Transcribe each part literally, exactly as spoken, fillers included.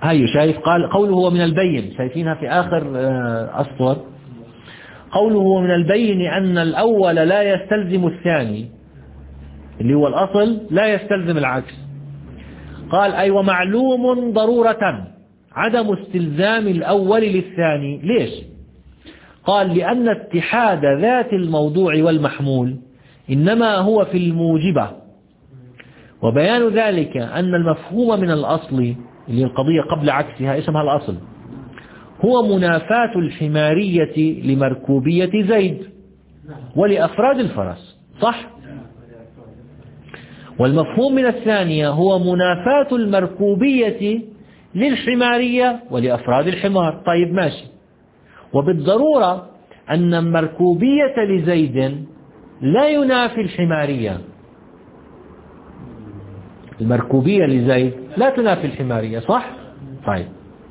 هاي شايف قال قوله هو من البين، شايفينها في آخر أسطر، قوله هو من البين أن الأول لا يستلزم الثاني اللي هو الأصل لا يستلزم العكس. قال أي ومعلوم ضرورة عدم استلزام الأول للثاني. ليش؟ قال لأن اتحاد ذات الموضوع والمحمول إنما هو في الموجبة، وبيان ذلك أن المفهوم من الأصل اللي القضية قبل عكسها اسمها الأصل هو منافاة الحمارية لمركوبية زيد ولأفراد الفرس، صح؟ والمفهوم من الثانية هو منافاة المركوبية للحمارية ولأفراد الحمار. طيب ماشي. وبالضرورة أن المركوبية لزيد لا ينافي الحمارية، المركوبية لزيد لا تنافي الحمارية، صح؟ طيب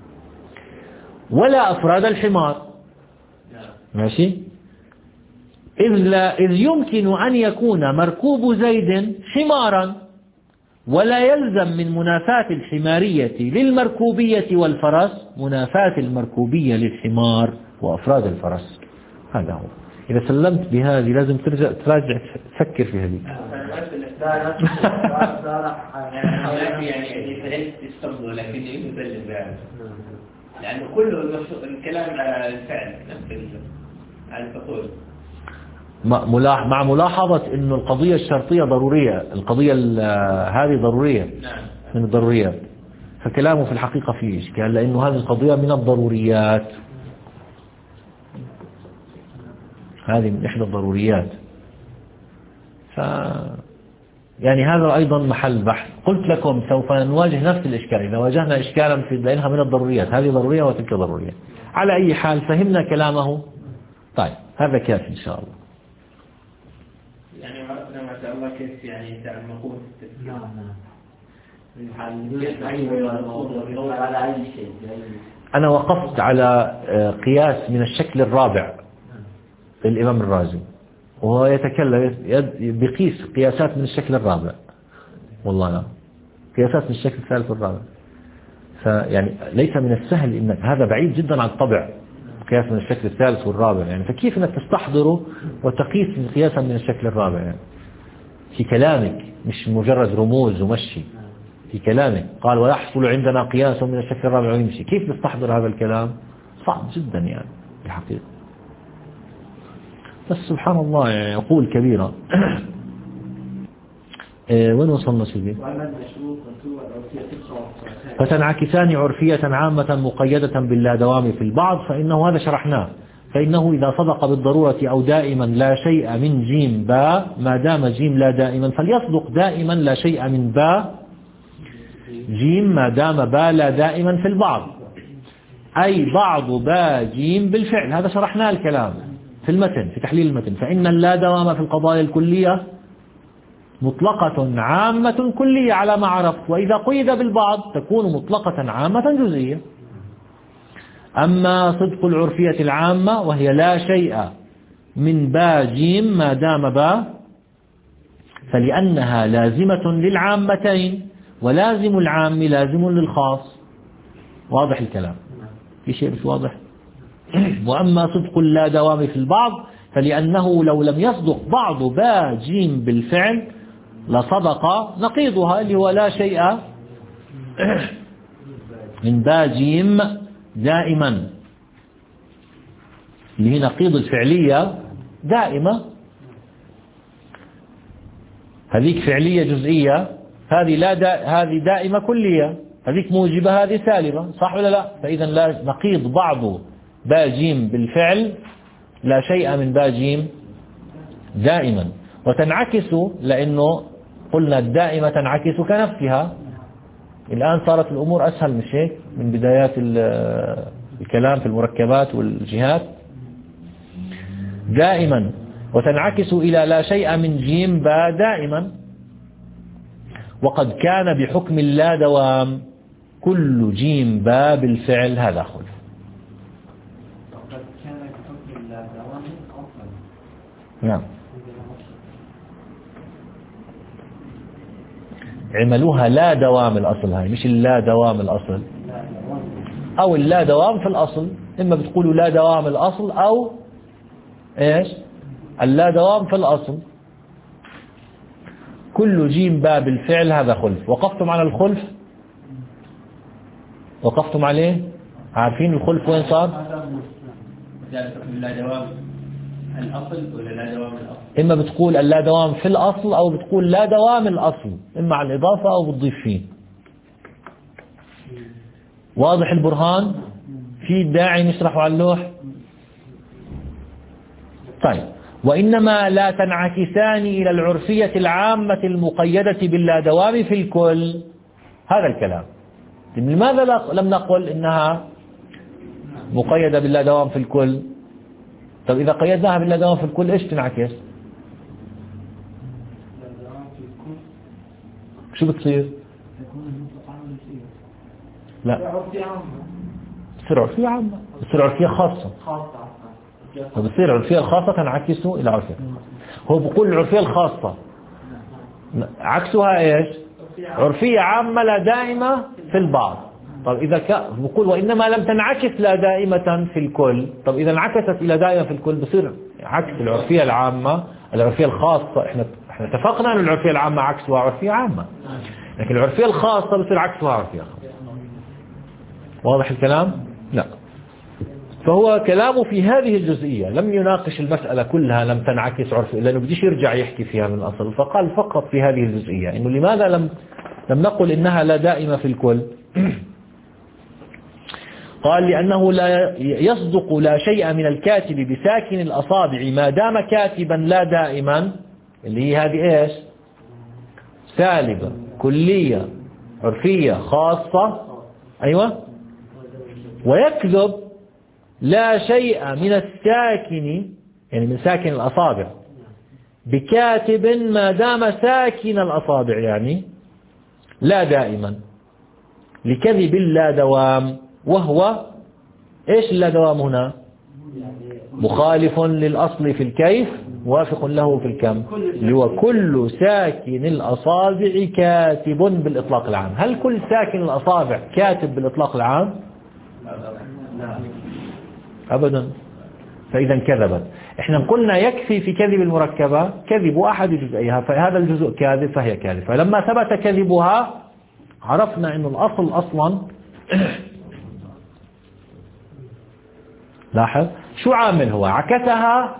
ولا أفراد الحمار، ماشي. إذ, لا إذ يمكن أن يكون مركوب زيد حمارا ولا يلزم من منافاة الحمارية للمركوبية والفرس منافاة المركوبية للحمار وأفراد الفرس. هذا هو. إذا سلمت بهذه لازم ترجع تراجع تفكر في هذه. يعني فهمت استمر لكن يمثل يعني لأنه كله الكلام على الفعل نفس على الفصول مع ملاحظة أنه القضية الشرطية ضرورية، القضية هذه ضرورية من الضروريات، فكلامه في الحقيقة فيه إشكال لأنه هذه القضية من الضروريات، هذه من إحدى الضروريات. ف يعني هذا أيضا محل بحث. قلت لكم سوف نواجه نفس الإشكال إذا واجهنا إشكالا في لأنها من الضروريات، هذه ضرورية وتلك ضرورية. على أي حال فهمنا كلامه. طيب هذا كافي إن شاء الله. يعني عرفنا ما شاء الله كيف يعني تعمقون في التفكير. نعم على أي شيء. أنا وقفت على قياس من الشكل الرابع للإمام الرازي، وهو يتكلم بقيس قياسات من الشكل الرابع، والله لا قياسات من الشكل الثالث والرابع. فيعني ليس من السهل إنك هذا بعيد جدا عن الطبع قياس من الشكل الثالث والرابع، يعني فكيف انك تستحضره وتقيس قياسا من الشكل الرابع يعني في كلامك، مش مجرد رموز ومشي في كلامك. قال ويحصل عندنا قياس من الشكل الرابع ويمشي، كيف نستحضر هذا الكلام؟ صعب جدا يعني الحقيقة. بس سبحان الله يعني يقول كبيرة. إيه وين وصلنا سيدي؟ فتنعكسان عرفية عامة مقيدة باللا دوام في البعض، فإنه هذا شرحناه، فإنه إذا صدق بالضرورة أو دائما لا شيء من جيم باء ما دام جيم لا دائما فليصدق دائما لا شيء من باء جيم ما دام باء لا دائما في البعض، أي بعض باء جيم بالفعل. هذا شرحناه الكلام في المتن في تحليل المتن. فإن اللا دوام في القضايا الكلية مطلقة عامة كلية على ما عرفت، وإذا قيد بالبعض تكون مطلقة عامة جزئية. أما صدق العرفية العامة وهي لا شيء من با جيم ما دام با فلأنها لازمة للعامتين، ولازم العام لازم للخاص. واضح الكلام؟ في شيء مش واضح؟ وأما صدق اللا دوام في البعض فلأنه لو لم يصدق بعض با جيم بالفعل لصدق نقيضها اللي هو لا شيء من با جيم دائما، اللي هي نقيض الفعلية دائمة. هذيك فعلية جزئية، هذه لا دا هذه دائمة كلية، هذيك موجبة هذه سالبة، صح ولا لا؟ فإذا لا نقيض بعض با جيم بالفعل لا شيء من با جيم دائما. وتنعكس لأنه قلنا الدائمة تنعكس كنفسها. الآن صارت الأمور أسهل مش هيك من بدايات الكلام في المركبات والجهات. دائما وتنعكس إلى لا شيء من جيم با دائما. وقد كان بحكم اللا دوام كل جيم با بالفعل. هذا خلف. نعم عملوها لا دوام الأصل، هاي مش اللا دوام الأصل. أو اللا دوام في الأصل. إما بتقولوا لا دوام الأصل أو إيش اللا دوام في الأصل. كل جيم باب الفعل هذا خلف. وقفتم على الخلف؟ وقفتم عليه؟ عارفين الخلف وين صار؟ لا دوام الأصل ولا لا دوام الأصل؟ إما بتقول اللا دوام في الأصل أو بتقول لا دوام الأصل، إما على الإضافة أو بتضيف فيه. واضح البرهان؟ في داعي نشرحه على اللوح؟ طيب. وإنما لا تنعكسان إلى العرفية العامة المقيدة باللا دوام في الكل. هذا الكلام. لماذا لم نقل إنها مقيدة باللا دوام في الكل؟ طب إذا قيدناها باللا دوام في الكل إيش تنعكس؟ شو بتصير؟ لا بتصير عرفية عامة، بتصير عرفية خاصة. فبتصير العرفية الخاصة تنعكس إلى عرفية. هو بيقول العرفية الخاصة عكسها إيش؟ عرفية عامة لا دائمة في البعض. طب إذا ك... بقول وإنما لم تنعكس لا دائمة في الكل. طب إذا انعكست إلى دائمة في الكل بصير عكس العرفية العامة. العرفية الخاصة إحنا إحنا اتفقنا أن العرفية العامة عكسها عرفية عامة، لكن العرفية الخاصة بصير عكسها عرفية خاصة. واضح الكلام؟ لا. فهو كلامه في هذه الجزئية، لم يناقش المسألة كلها لم تنعكس عرفية، لأنه بديش يرجع يحكي فيها من الأصل. فقال فقط في هذه الجزئية إنه لماذا لم لم نقل إنها لا دائمة في الكل. قال لأنه لا يصدق لا شيء من الكاتب بساكن الأصابع ما دام كاتبا لا دائما، اللي هي هذه إيش؟ سالبة كلية عرفية خاصة. أيوة. ويكذب لا شيء من الساكن، يعني من ساكن الأصابع، بكاتب ما دام ساكن الأصابع يعني لا دائما، لكذب لا دوام. وهو إيش اللا دوام هنا؟ مخالف للأصل في الكيف موافق له في الكم، اللي هو كل ساكن الأصابع كاتب بالإطلاق العام. هل كل ساكن الأصابع كاتب بالإطلاق العام؟ أبدا. فإذا كذبت. احنا قلنا يكفي في كذب المركبة كذب أحد جزئيها، فهذا الجزء كاذب فهي كاذب. فلما ثبت كذبها عرفنا أن الأصل أصلا لاحظ شو عامل هو عكسها.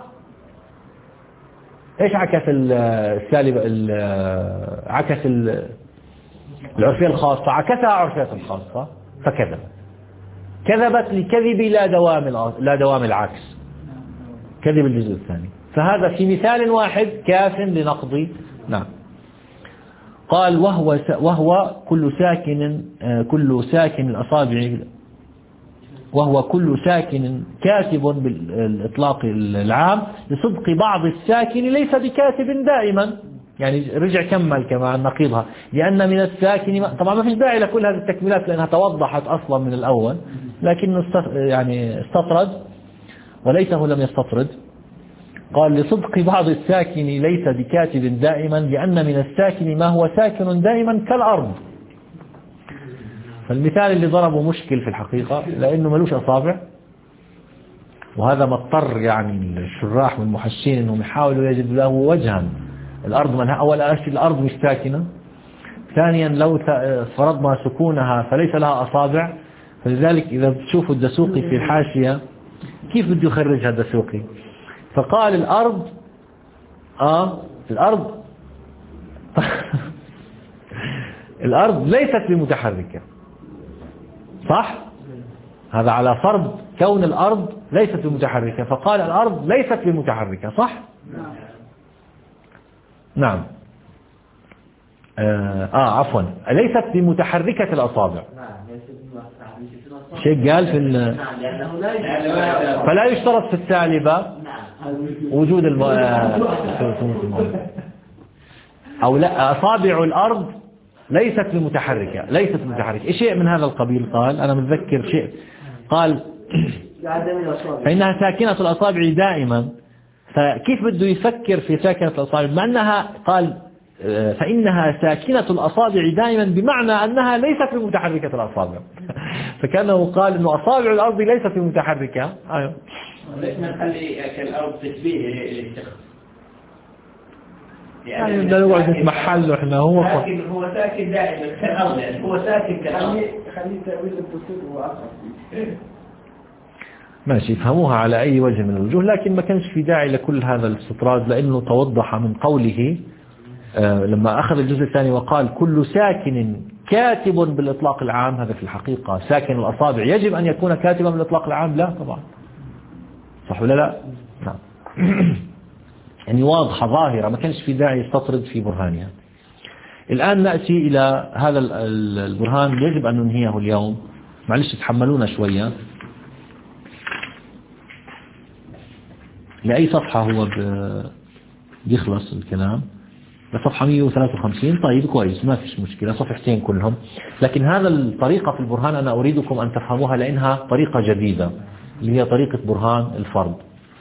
ايش عكس السالب؟ عكس العرفية الخاصة، عكسها عرفية الخاصة فكذب. كذبت لكذب لا دوام لا دوام العكس، كذب الجزء الثاني. فهذا في مثال واحد كاف لنقضي. نعم. قال وهو وهو كل ساكن كل ساكن الأصابع، وهو كل ساكن كاتب بالإطلاق العام لصدق بعض الساكن ليس بكاتب دائما. يعني رجع كمل كمان نقيضها، لأن من الساكن طبعا ما فيش داعي لكل هذه التكميلات لأنها توضحت أصلا من الأول، لكنه يعني استطرد وليته لم يستطرد. قال لصدق بعض الساكن ليس بكاتب دائما، لأن من الساكن ما هو ساكن دائما كالأرض. فالمثال اللي ضربه مشكل في الحقيقة لأنه ملوش أصابع، وهذا ما اضطر يعني الشراح والمحشين أنهم يحاولوا يجدوا له وجها. الأرض منها أولا الأرض مش ساكنة، ثانيا لو فرضنا سكونها فليس لها أصابع. فلذلك إذا بتشوفوا الدسوقي في الحاشية كيف بده يخرجها الدسوقي، فقال الأرض آه الأرض الأرض ليست بمتحركة، صح؟ هذا على فرض كون الأرض ليست بمتحركة، فقال الأرض ليست بمتحركة، صح؟ نعم. آه, آه عفوا ليست بمتحركة الأصابع. شيء قال في ال... فلا يشترط في السالبة وجود الم... أو لا أصابع الأرض ليست بمتحركة، ليست بمتحركة شيء من هذا القبيل. قال أنا متذكر شيء قال فإنها ساكنة الأصابع دائما. فكيف بده يفكر في ساكنة الأصابع مع أنها قال فإنها ساكنة الأصابع دائما بمعنى أنها ليست بمتحركة الأصابع. فكانه قال أن أصابع الأرض ليست بمتحركة. أيوه. ليش ما نخلي كالأرض تشبيه للشخص؟ يعني بدنا نقعد نتمحل له احنا. هو ساكن هو ساكن دائما كالأرض، يعني هو ساكن كالأرض. خليه تأويل البسيط وأقرب. ماشي، يفهموها على أي وجه من الوجوه، لكن ما كانش في داعي لكل هذا الاستطراد، لأنه توضح من قوله آه لما أخذ الجزء الثاني وقال كل ساكن كاتب بالإطلاق العام. هذا في الحقيقة ساكن الأصابع يجب أن يكون كاتبا بالإطلاق العام؟ لا طبعا، صح ولا لا؟ نعم. يعني واضحة ظاهرة، ما كانش في داعي يستطرد في برهانها. الآن نأتي إلى هذا البرهان، يجب أن ننهيه اليوم، معلش تحملونا شوية. لأي صفحة هو بيخلص الكلام؟ لصفحة مئة وثلاثة وخمسين. طيب كويس، ما فيش مشكلة، صفحتين كلهم. لكن هذا الطريقة في البرهان أنا أريدكم أن تفهموها، لأنها طريقة جديدة اللي هي طريقة برهان الفرض.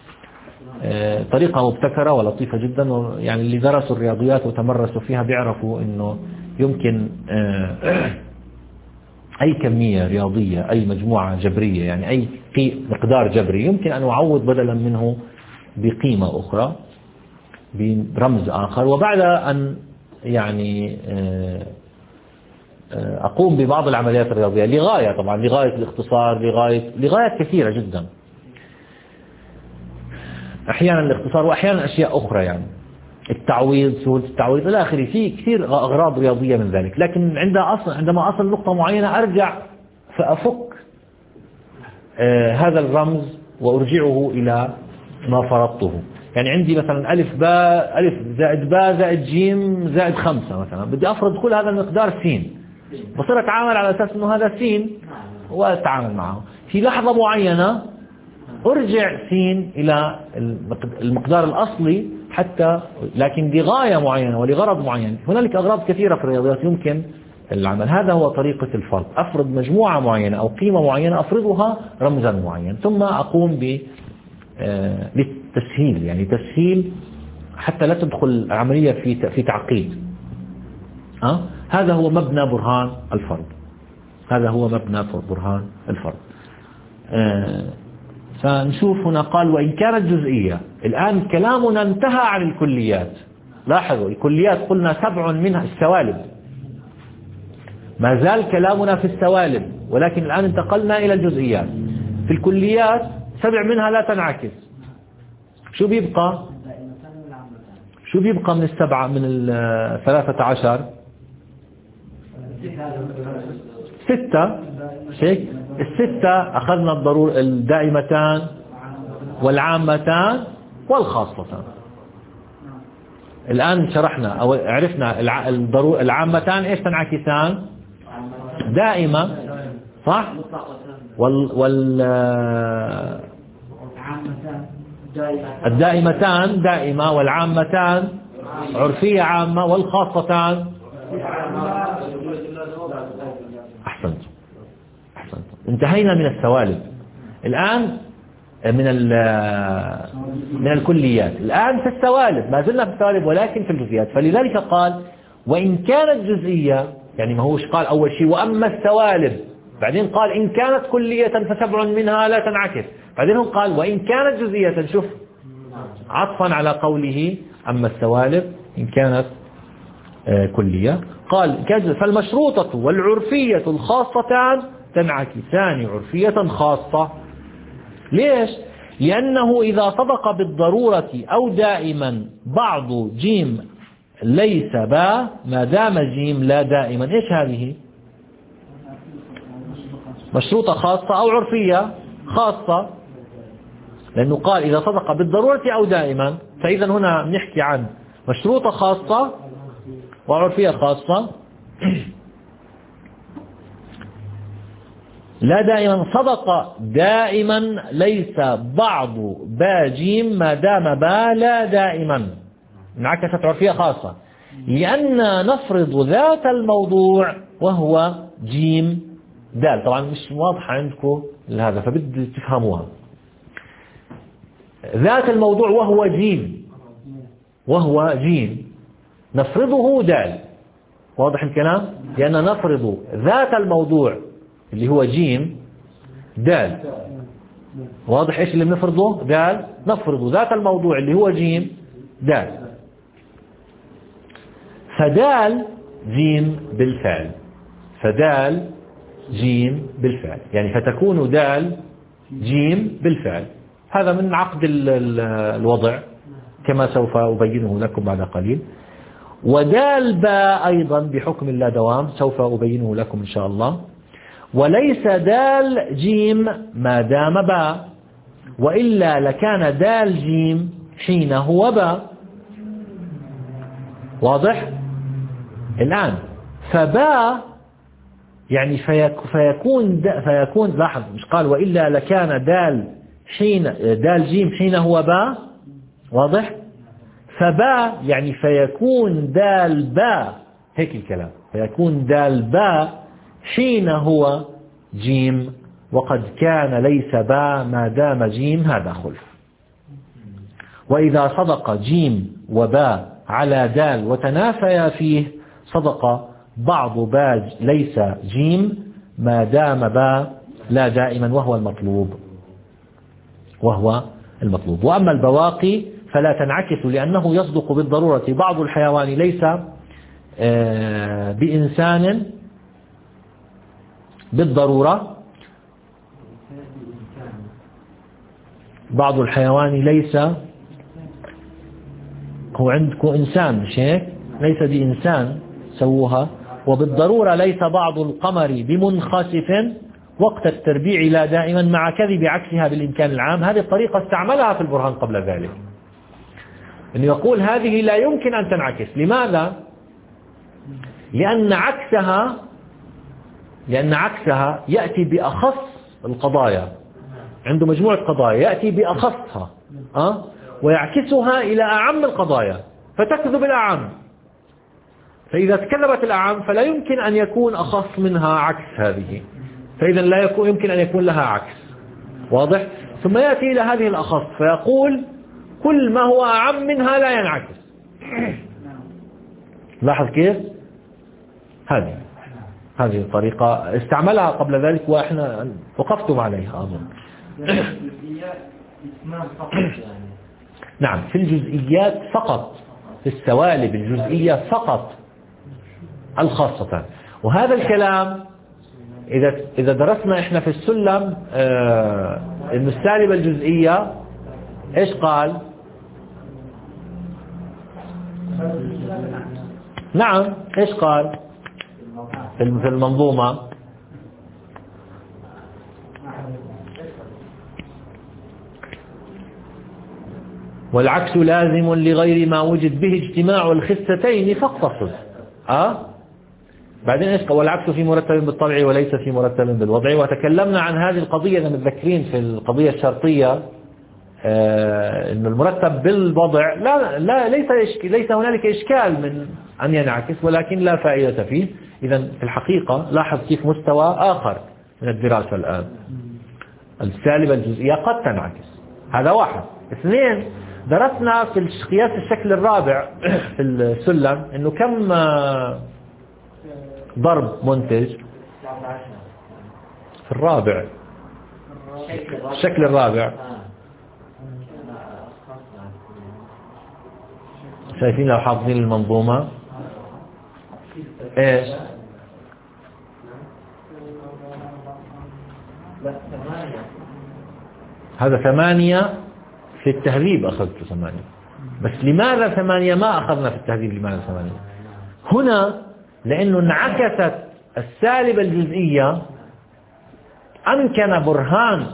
طريقة مبتكرة ولطيفة جدا، يعني اللي درسوا الرياضيات وتمرسوا فيها بيعرفوا أنه يمكن أي كمية رياضية، أي مجموعة جبرية، يعني أي مقدار جبري يمكن أن أعوض بدلا منه بقيمة أخرى، برمز آخر، وبعد أن يعني أقوم ببعض العمليات الرياضية لغاية، طبعا لغاية الاختصار، لغاية لغاية كثيرة جدا، أحيانا الاختصار وأحيانا أشياء أخرى، يعني التعويض، سهولة التعويض إلى آخره، في كثير أغراض رياضية من ذلك. لكن عند أصل عندما أصل نقطة معينة أرجع فأفك آه هذا الرمز وأرجعه إلى ما فرضته. يعني عندي مثلا ألف باء، ألف زائد باء زائد جيم زائد خمسة مثلا، بدي أفرض كل هذا المقدار سين، بصير أتعامل على أساس أنه هذا سين وأتعامل معه. في لحظة معينة أرجع سين إلى المقدار الأصلي حتى، لكن لغاية معينة ولغرض معين. هنالك أغراض كثيرة في الرياضيات يمكن العمل. هذا هو طريقة الفرض، أفرض مجموعة معينة أو قيمة معينة، أفرضها رمزا معين، ثم أقوم ب بالتسهيل، يعني تسهيل حتى لا تدخل العملية في في تعقيد. أه؟ هذا هو مبنى برهان الفرض، هذا هو مبنى برهان الفرض. أه فنشوف هنا قال وإن كانت جزئية. الآن كلامنا انتهى عن الكليات. لاحظوا الكليات قلنا سبع منها السوالب، ما زال كلامنا في السوالب، ولكن الآن انتقلنا إلى الجزئيات. في الكليات سبع منها لا تنعكس. شو بيبقى شو بيبقى من السبعة من الثلاثة عشر؟ ستة. شيء الستة أخذنا الضرور الدائمتان والعامتان والخاصتان. الآن شرحنا أو عرفنا الضرور العامتان إيش تنعكسان؟ دائمة، صح؟ وال وال الدائمتان دائمة، والعامتان عرفية عامة، والخاصتان أحسنت أحسنت انتهينا من السوالب. الآن من من الكليات، الآن في السوالب، ما زلنا في السوالب ولكن في الجزئيات. فلذلك قال وإن كانت جزئية، يعني ما هوش قال أول شيء وأما السوالب، بعدين قال إن كانت كلية فسبع منها لا تنعكس، بعدين هم قال وإن كانت جزئية، شوف عطفا على قوله أما السوالب إن كانت آه كلية. قال فالمشروطة والعرفية الخاصتان تنعكسان عرفية خاصة. ليش؟ لأنه إذا صدق بالضرورة أو دائما بعض جيم ليس با ما دام جيم لا دائما. إيش هذه؟ مشروطة خاصة أو عرفية خاصة، لأنه قال إذا صدق بالضرورة أو دائما، فإذا هنا نحكي عن مشروطة خاصة وعرفية خاصة. لا دائما صدق دائما ليس بعض با جيم ما دام با لا دائما، انعكست عرفية خاصة، لأن نفرض ذات الموضوع وهو جيم دال. طبعا مش واضحة عندكم هذا فبدي تفهموها. ذات الموضوع وهو جيم، وهو جيم نفرضه دال. واضح الكلام؟ لأن نفرض ذات الموضوع اللي هو جيم دال. واضح إيش اللي بنفرضه؟ دال. نفرض ذات الموضوع اللي هو جيم دال. فدال جيم بالفعل، فدال جيم بالفعل، يعني فتكون دال جيم بالفعل. هذا من عقد الوضع كما سوف أبينه لكم بعد قليل. ودال باء أيضا بحكم اللا دوام سوف أبينه لكم إن شاء الله. وليس دال جيم ما دام باء، وإلا لكان دال جيم حين هو باء. واضح؟ الآن فباء يعني فيكون فيكون لاحظ مش قال وإلا لكان دال حين دال جيم حين هو باء. واضح؟ فباء يعني فيكون دال باء، هيك الكلام، فيكون دال باء حين هو جيم، وقد كان ليس باء ما دام جيم، هذا خلف. وإذا صدق جيم وباء على دال وتنافيا فيه صدق بعض باء ليس جيم ما دام باء لا دائما، وهو المطلوب وهو المطلوب. وأما البواقي فلا تنعكس، لأنه يصدق بالضرورة بعض الحيوان ليس بإنسان بالضرورة، بعض الحيوان ليس، هو عندكم إنسان مش هيك؟ ليس بإنسان سووها. وبالضرورة ليس بعض القمر بمنخسف وقت التربيع لا دائما، مع كذب عكسها بالإمكان العام. هذه الطريقة استعملها في البرهان قبل ذلك، أنه يقول هذه لا يمكن أن تنعكس. لماذا؟ لأن عكسها لأن عكسها يأتي بأخص القضايا، عنده مجموعة قضايا يأتي بأخصها أه؟ ويعكسها إلى أعم القضايا فتكذب الأعم. فإذا تكذبت الأعم فلا يمكن أن يكون أخص منها عكس هذه، فإذا لا يكون يمكن أن يكون لها عكس. واضح؟ ثم يأتي إلى هذه الأخص فيقول كل ما هو أعم منها لا ينعكس. لاحظ كيف؟ هذه هذه الطريقة استعملها قبل ذلك وإحنا وقفتم عليها أظن. نعم، في الجزئيات فقط، في السوالب الجزئية فقط الخاصة. وهذا الكلام إذا إذا درسنا إحنا في السلم آه إن السالبة الجزئية إيش قال؟ نعم، إيش قال في المنظومة؟ والعكس لازم لغير ما وجد به اجتماع الخستين فاقتصد. أه؟ بعدين إيش قال؟ والعكس في مرتب بالطبع وليس في مرتب بالوضع. وتكلمنا عن هذه القضية إذا متذكرين في القضية الشرطية آه إن المرتب بالوضع لا لا ليس ليس هنالك إشكال من أن ينعكس، ولكن لا فائدة فيه. إذا في الحقيقة لاحظ كيف مستوى آخر من الدراسة الآن. السالبة الجزئية قد تنعكس، هذا واحد. اثنين، درسنا في قياس الشكل الرابع في السلم إنه كم ضرب منتج في الرابع، الشكل الرابع شايفين لو حافظين المنظومة ايش؟ هذا ثمانية في التهذيب، أخذت ثمانية. بس لماذا ثمانية ما أخذنا في التهذيب؟ لماذا ثمانية هنا؟ لأنه انعكست السالبة الجزئية. أمكن برهان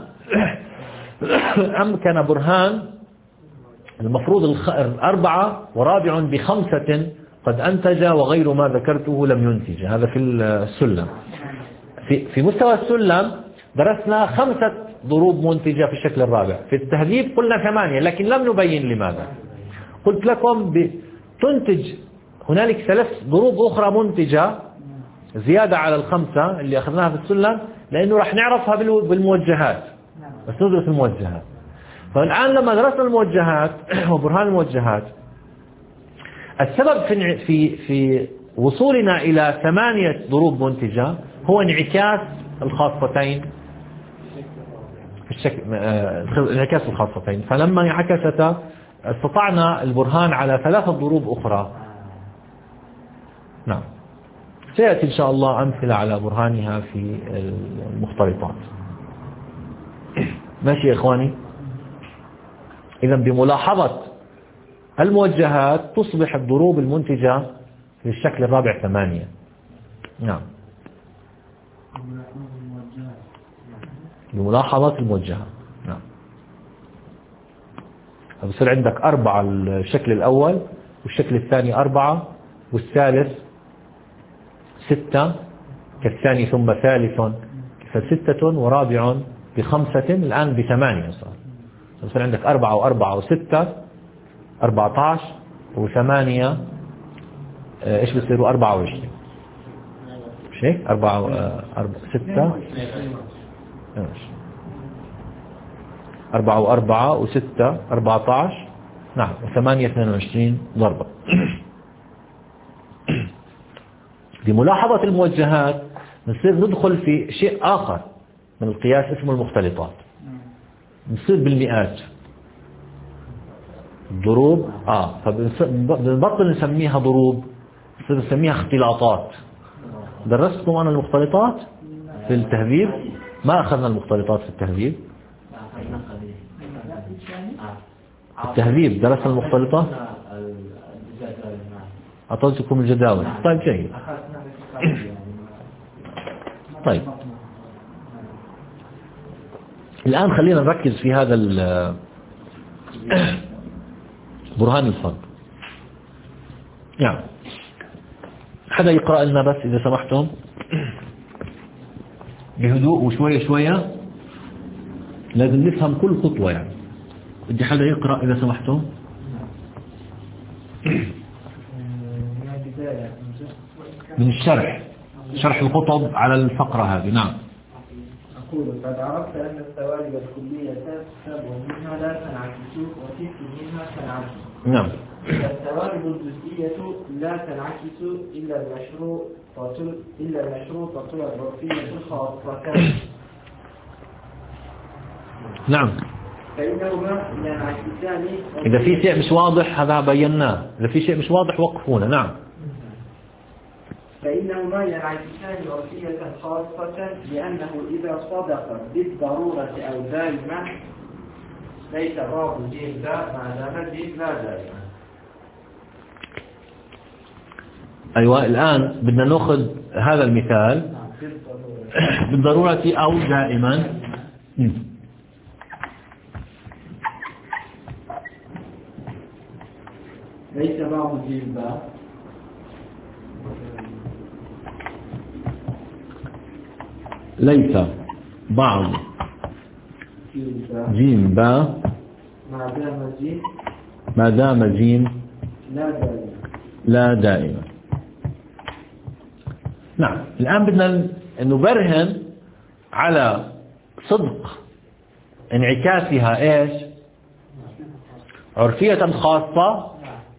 أمكن برهان المفروض الأربعة ورابع بخمسة قد أنتج وغير ما ذكرته لم ينتج. هذا في السلم. في, في مستوى السلم درسنا خمسة ضروب منتجة في الشكل الرابع. في التهذيب قلنا ثمانية، لكن لم نبين لماذا. قلت لكم تنتج هنالك ثلاث ضروب أخرى منتجة زيادة على الخمسة اللي أخذناها في السلم، لأنه راح نعرفها بالموجهات، بس ندرس الموجهات. فالآن لما درسنا الموجهات وبرهان الموجهات السبب في في في وصولنا إلى ثمانية ضروب منتجة هو انعكاس الخاصتين في الشكل، انعكاس الخاصتين. فلما انعكستا استطعنا البرهان على ثلاثة ضروب أخرى. نعم، سيأتي إن شاء الله أمثلة على برهانها في المختلطات. ماشي يا إخواني؟ إذا بملاحظة الموجهات تصبح الضروب المنتجة في الشكل الرابع ثمانية. نعم، بملاحظة الموجهات. نعم، بصير عندك أربعة الشكل الأول، والشكل الثاني أربعة، والثالث ستة كالثاني، ثم ثالث فستة، ورابع بخمسة، الآن بثمانية صار. بصير عندك أربعة وأربعة وستة أربعة عشر، وثمانية إيش بصيروا أربعة وعشرين. مش هيك؟ أربعة أربعة ستة أربعة وأربعة وستة أربعة عشر. نعم، وثمانية اثنين وعشرين ضربة. بملاحظة الموجهات نصير ندخل في شيء آخر من القياس اسمه المختلطات. نصير بالمئات ضروب، آه فبنبطل نسميها ضروب، نصير نسميها اختلاطات. درستكم أنا المختلطات في التهذيب؟ ما أخذنا المختلطات في التهذيب. التهذيب درسنا المختلطات، أعطيتكم الجداول. طيب جيد. طيب الآن خلينا نركز في هذا برهان الفرق. يعني حدا يقرأ لنا بس إذا سمحتم بهدوء وشوية شوية، لازم نفهم كل خطوة. يعني بدي حدا يقرأ إذا سمحتم. من الشرح، شرح الخطب على الفقرة هذه. نعم. أقول قد عرفت أن الثوابت الكلية تسحب منها لا تنعكس، وتلك منها تنعكس. نعم. الثوابت الجزئية لا تنعكس إلا المشروط إلا المشروطة العرفية الخاصة. نعم. فإنهما ينعكسان. إذا في شيء مش واضح هذا بيناه، إذا في شيء مش واضح وقفونا. نعم. فإنهما ينعكسان عرفية خاصة، لأنه إذا صدق بالضرورة أو دائما ليس باب جيم لا ما دام الجيم لا دائما. أيوة، الآن بدنا نأخذ هذا المثال بالضرورة أو دائما. ليس باب جيم لا ليس بعض جيم با ما دام جيم ما دام جيم لا دائما لا دائما. نعم، الآن بدنا نبرهن على صدق انعكاسها ايش؟ عرفية خاصة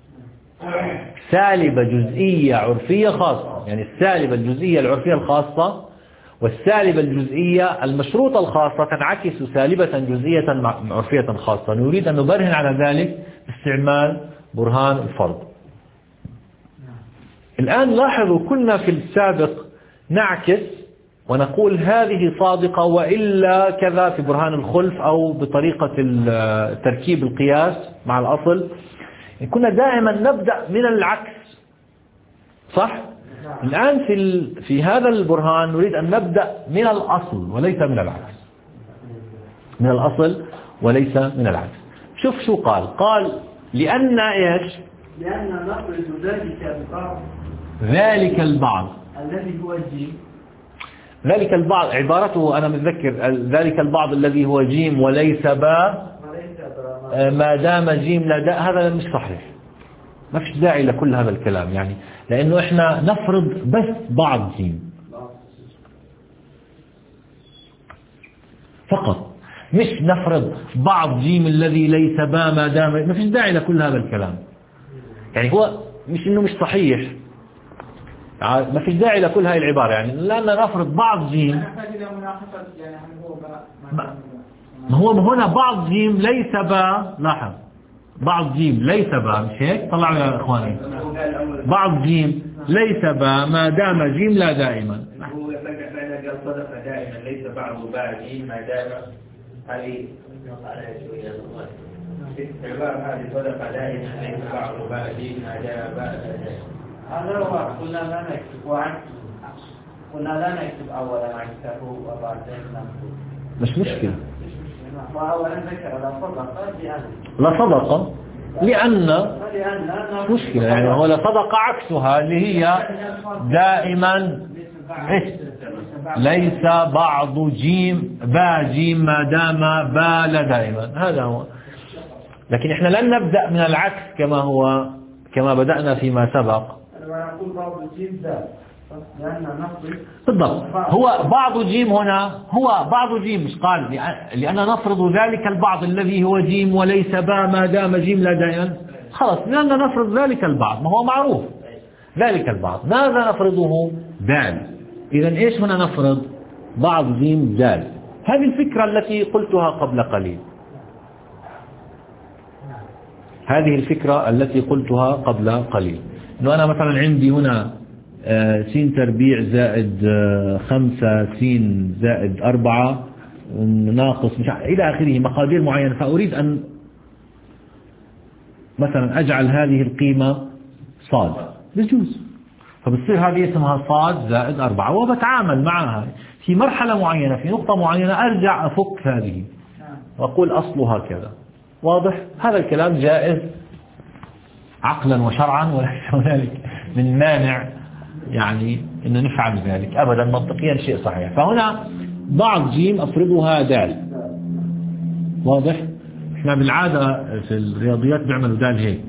سالبة جزئية عرفية خاصة. يعني السالبة الجزئية العرفية الخاصة والسالبة الجزئية المشروطة الخاصة تنعكس سالبة جزئية عرفية خاصة. نريد أن نبرهن على ذلك باستعمال برهان الفرض. الآن لاحظوا كنا في السابق نعكس ونقول هذه صادقة وإلا كذا في برهان الخلف أو بطريقة تركيب القياس مع الأصل. كنا دائما نبدأ من العكس، صح؟ الآن في في هذا البرهان نريد أن نبدأ من الأصل وليس من العكس. من الأصل وليس من العكس. شوف شو قال. قال لأن إيش؟ لأن نفرض ذلك البعض ذلك البعض الذي هو الجيم. ذلك البعض عبارته أنا متذكر، ذلك البعض الذي هو جيم وليس باء ما دام جيم لا داء. هذا مش صحيح، ما فيش داعي لكل هذا الكلام. يعني لأنه إحنا نفرض بس بعض جيم فقط، مش نفرض بعض جيم الذي ليس باء ما دام. ما فيش داعي لكل هذا الكلام. يعني هو مش إنه مش صحيح، ما فيش داعي لكل هاي العبارة، يعني لأن نفرض بعض جيم، ما هو هنا بعض جيم ليس با، لاحظ بعض جيم ليس با، مش هيك؟ طلعوا يا إخواني، بعض جيم ليس با ما دام جيم لا دائما. هو قال صدق دائما ليس بعض با جيم ما دام، هذه العبارة هذه صدق دائما ليس بعض با جيم ما دام با. هذا هو قلنا لا نكتب وعكس، قلنا لا نكتب أولا عكسه وبعدين نكتب، مش مشكلة. وأولا ذكر لا صدق لأن لا صدق لأن مشكلة، يعني هو لا صدق عكسها اللي هي دائما ليس بعض جيم با جيم ما دام با لا دائما، هذا هو. لكن احنا لن نبدأ من العكس كما هو كما بدأنا فيما سبق. بالضبط، هو بعض جيم هنا هو بعض جيم، مش قال لأن نفرض ذلك البعض الذي هو جيم وليس با ما دام جيم لا دائما، خلاص لأن نفرض ذلك البعض، ما هو معروف ذلك البعض، ماذا نفرضه؟ دال. إذا إيش هنا نفرض؟ بعض جيم دال. هذه الفكرة التي قلتها قبل قليل، هذه الفكرة التي قلتها قبل قليل، إنه أنا مثلا عندي هنا سين تربيع زائد خمسة سين زائد أربعة ناقص مش إلى آخره مقادير معينة، فأريد أن مثلا أجعل هذه القيمة صاد، بجوز، فبتصير هذه اسمها صاد زائد أربعة، وبتعامل معها في مرحلة معينة في نقطة معينة، أرجع أفك هذه وأقول أصلها كذا. واضح؟ هذا الكلام جائز عقلا وشرعا، وليس هنالك من مانع يعني أن نفعل ذلك أبدا، منطقيا شيء صحيح. فهنا بعض جيم أفرضها دال. واضح؟ احنا بالعادة في الرياضيات بيعملوا دال هيك،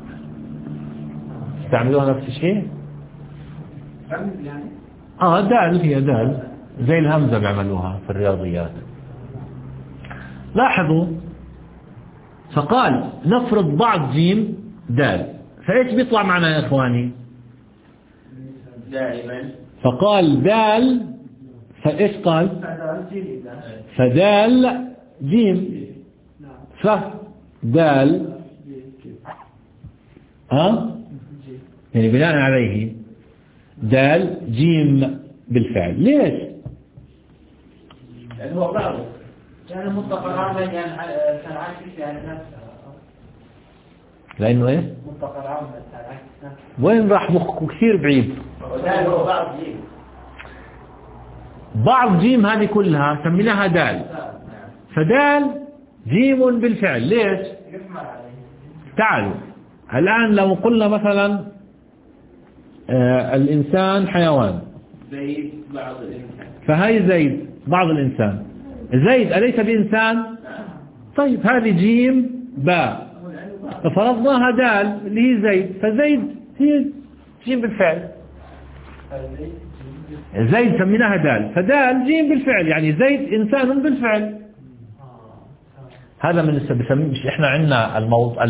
استعملوها نفس الشيء. اه دال هي دال زي الهمزة بيعملوها في الرياضيات. لاحظوا، فقال نفرض بعض جيم دال، فايش بيطلع معنا يا اخواني؟ دائما. فقال دال، فايش قال؟ فدال جيم، فدال ها يعني بناء عليه دال جيم بالفعل. ليش؟ لأنه هو بعضه يعني مطلق العامة، يعني العكس يعني نفسه. لأنه إيه؟ مطلق العامة العكس. وين راح مخك كثير بعيد؟ دال هو بعض جيم. بعض جيم هذه كلها سميناها دال، فدال جيم بالفعل. ليش؟ تعالوا الآن لو قلنا مثلا آه الإنسان حيوان، زيد بعض الإنسان، فهي زيد بعض الإنسان، زيد أليس بإنسان؟ طيب هذه جيم باء، ففرضناها دال اللي هي زيد، فزيد هي جيم بالفعل. زيد سميناها دال، فدال جيم بالفعل، يعني زيد إنسان بالفعل. هذا من بسميه، مش إحنا عندنا الموضوع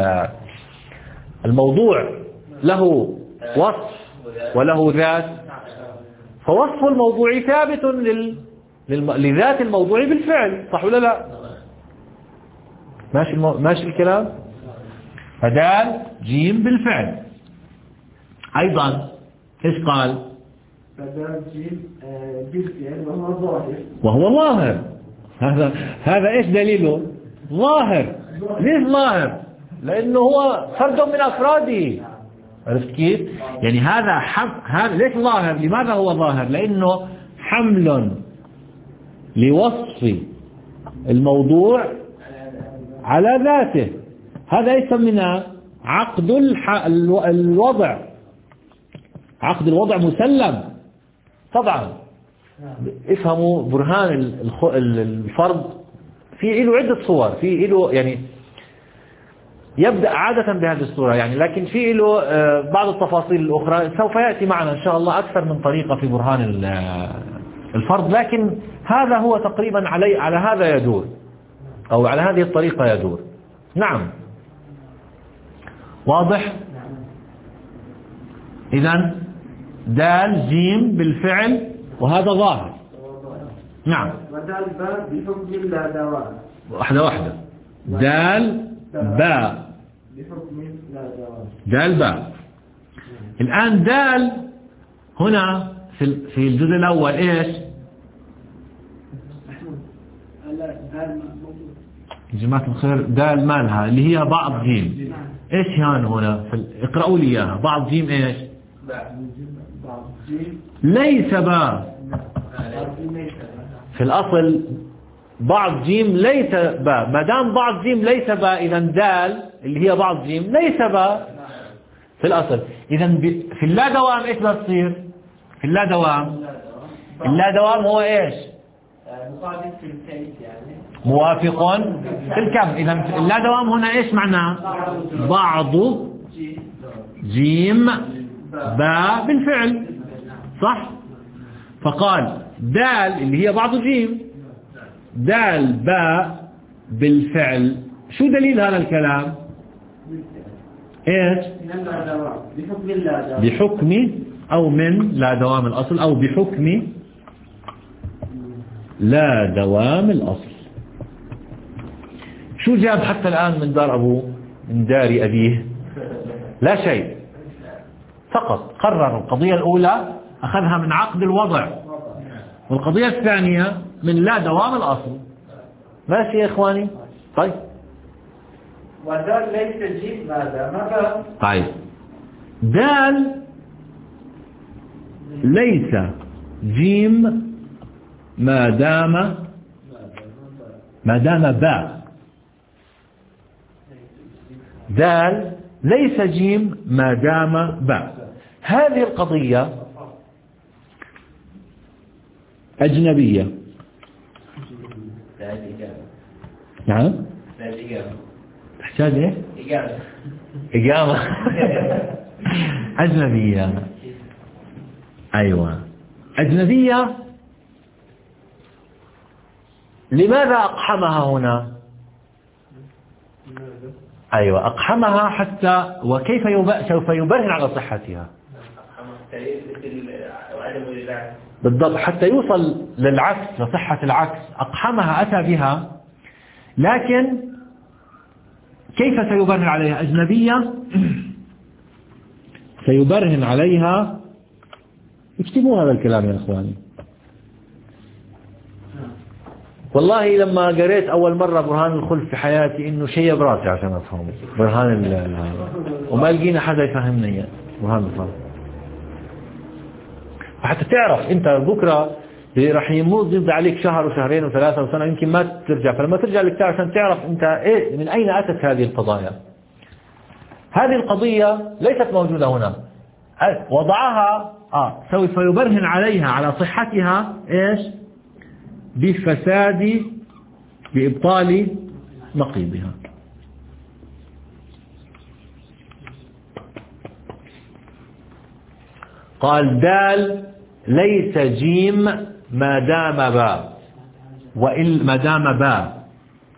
الموضوع له وصف وله ذات، فوصف الموضوع ثابت لل... للم... لذات الموضوع بالفعل، صح ولا لا؟ ماشي المو... ماشي الكلام. فدال جيم بالفعل. أيضا إيش قال؟ فدال جيم بالفعل وهو ظاهر، وهو ظاهر. هذا هذا إيش دليله؟ ظاهر. ليش ظاهر؟ لأنه هو فرد من أفراده. عرفت كيف؟ يعني هذا حم... هذا ليش ظاهر؟ لماذا هو ظاهر؟ لأنه حمل لوصف الموضوع على ذاته. هذا يسمى عقد الح... الوضع. عقد الوضع مسلم طبعا. افهموا برهان الفرض في له عدة صور، في له يعني يبدأ عادة بهذه الصورة يعني، لكن في له بعض التفاصيل الأخرى سوف يأتي معنا إن شاء الله أكثر من طريقة في برهان الفرض، لكن هذا هو تقريبا علي على هذا يدور، أو على هذه الطريقة يدور. نعم واضح. إذن دال جيم بالفعل وهذا ظاهر. نعم. ودال باء بحكم لا دوام. واحدة واحدة. دال باء بحكم لا دوام. دال باء. الآن دال هنا في في الجزء الأول إيش؟ جماعة الخير دال مالها اللي هي بعض جيم. إيش هان هنا؟ اقرأوا لي إياها. بعض جيم إيش؟ ليس باء. في الأصل بعض جيم ليس باء. ما دام بعض جيم ليس باء إذا دال اللي هي بعض جيم ليس باء في الأصل. إذا في اللا دوام إيش بتصير؟ في اللا دوام اللا دوام هو إيش؟ موافق في الكم. إذا اللا دوام هنا إيش معناه؟ بعض جيم باء بالفعل، صح؟ فقال دال اللي هي بعض جيم دال باء بالفعل. شو دليل هذا الكلام؟ ايش؟ بحكم لا دوام. بحكم او من لا دوام الاصل او بحكم لا دوام الاصل. شو جاب حتى الان من دار ابوه من دار ابيه؟ لا شيء، فقط قرر القضية الاولى اخذها من عقد الوضع، والقضية الثانية من لا دوام الاصل. ماشي يا اخواني؟ طيب ودال ليس جيم ماذا ماذا؟ طيب دال ليس جيم ما دام ما دام باء. دال ليس جيم ما دام باء. هذه القضية أجنبية. نعم تحتاج ايه؟ إجابة إجابة أجنبية. أيوة أجنبية. لماذا أقحمها هنا؟ أيوة أقحمها حتى وكيف سوف يبرهن على صحتها بالضبط، حتى يوصل للعكس لصحة العكس. أقحمها أتى بها، لكن كيف سيبرهن عليها؟ أجنبية سيبرهن عليها. اكتبوا هذا الكلام يا أخواني. والله لما قريت أول مرة برهان الخلف في حياتي إنه شيء براسي عشان أفهم برهان ال وما لقينا حدا يفهمنا إياه برهان الخلف. حتى تعرف أنت بكرة راح يموت يمضي عليك شهر وشهرين وثلاثة وسنة يمكن ما ترجع، فلما ترجع للكتاب عشان تعرف أنت إيه من أين أتت هذه القضايا. هذه القضية ليست موجودة هنا، وضعها آه سوف يبرهن عليها على صحتها إيش؟ بفساد بإبطال نقيضها. قال دال ليس جيم ما دام باء وإن ما دام باء.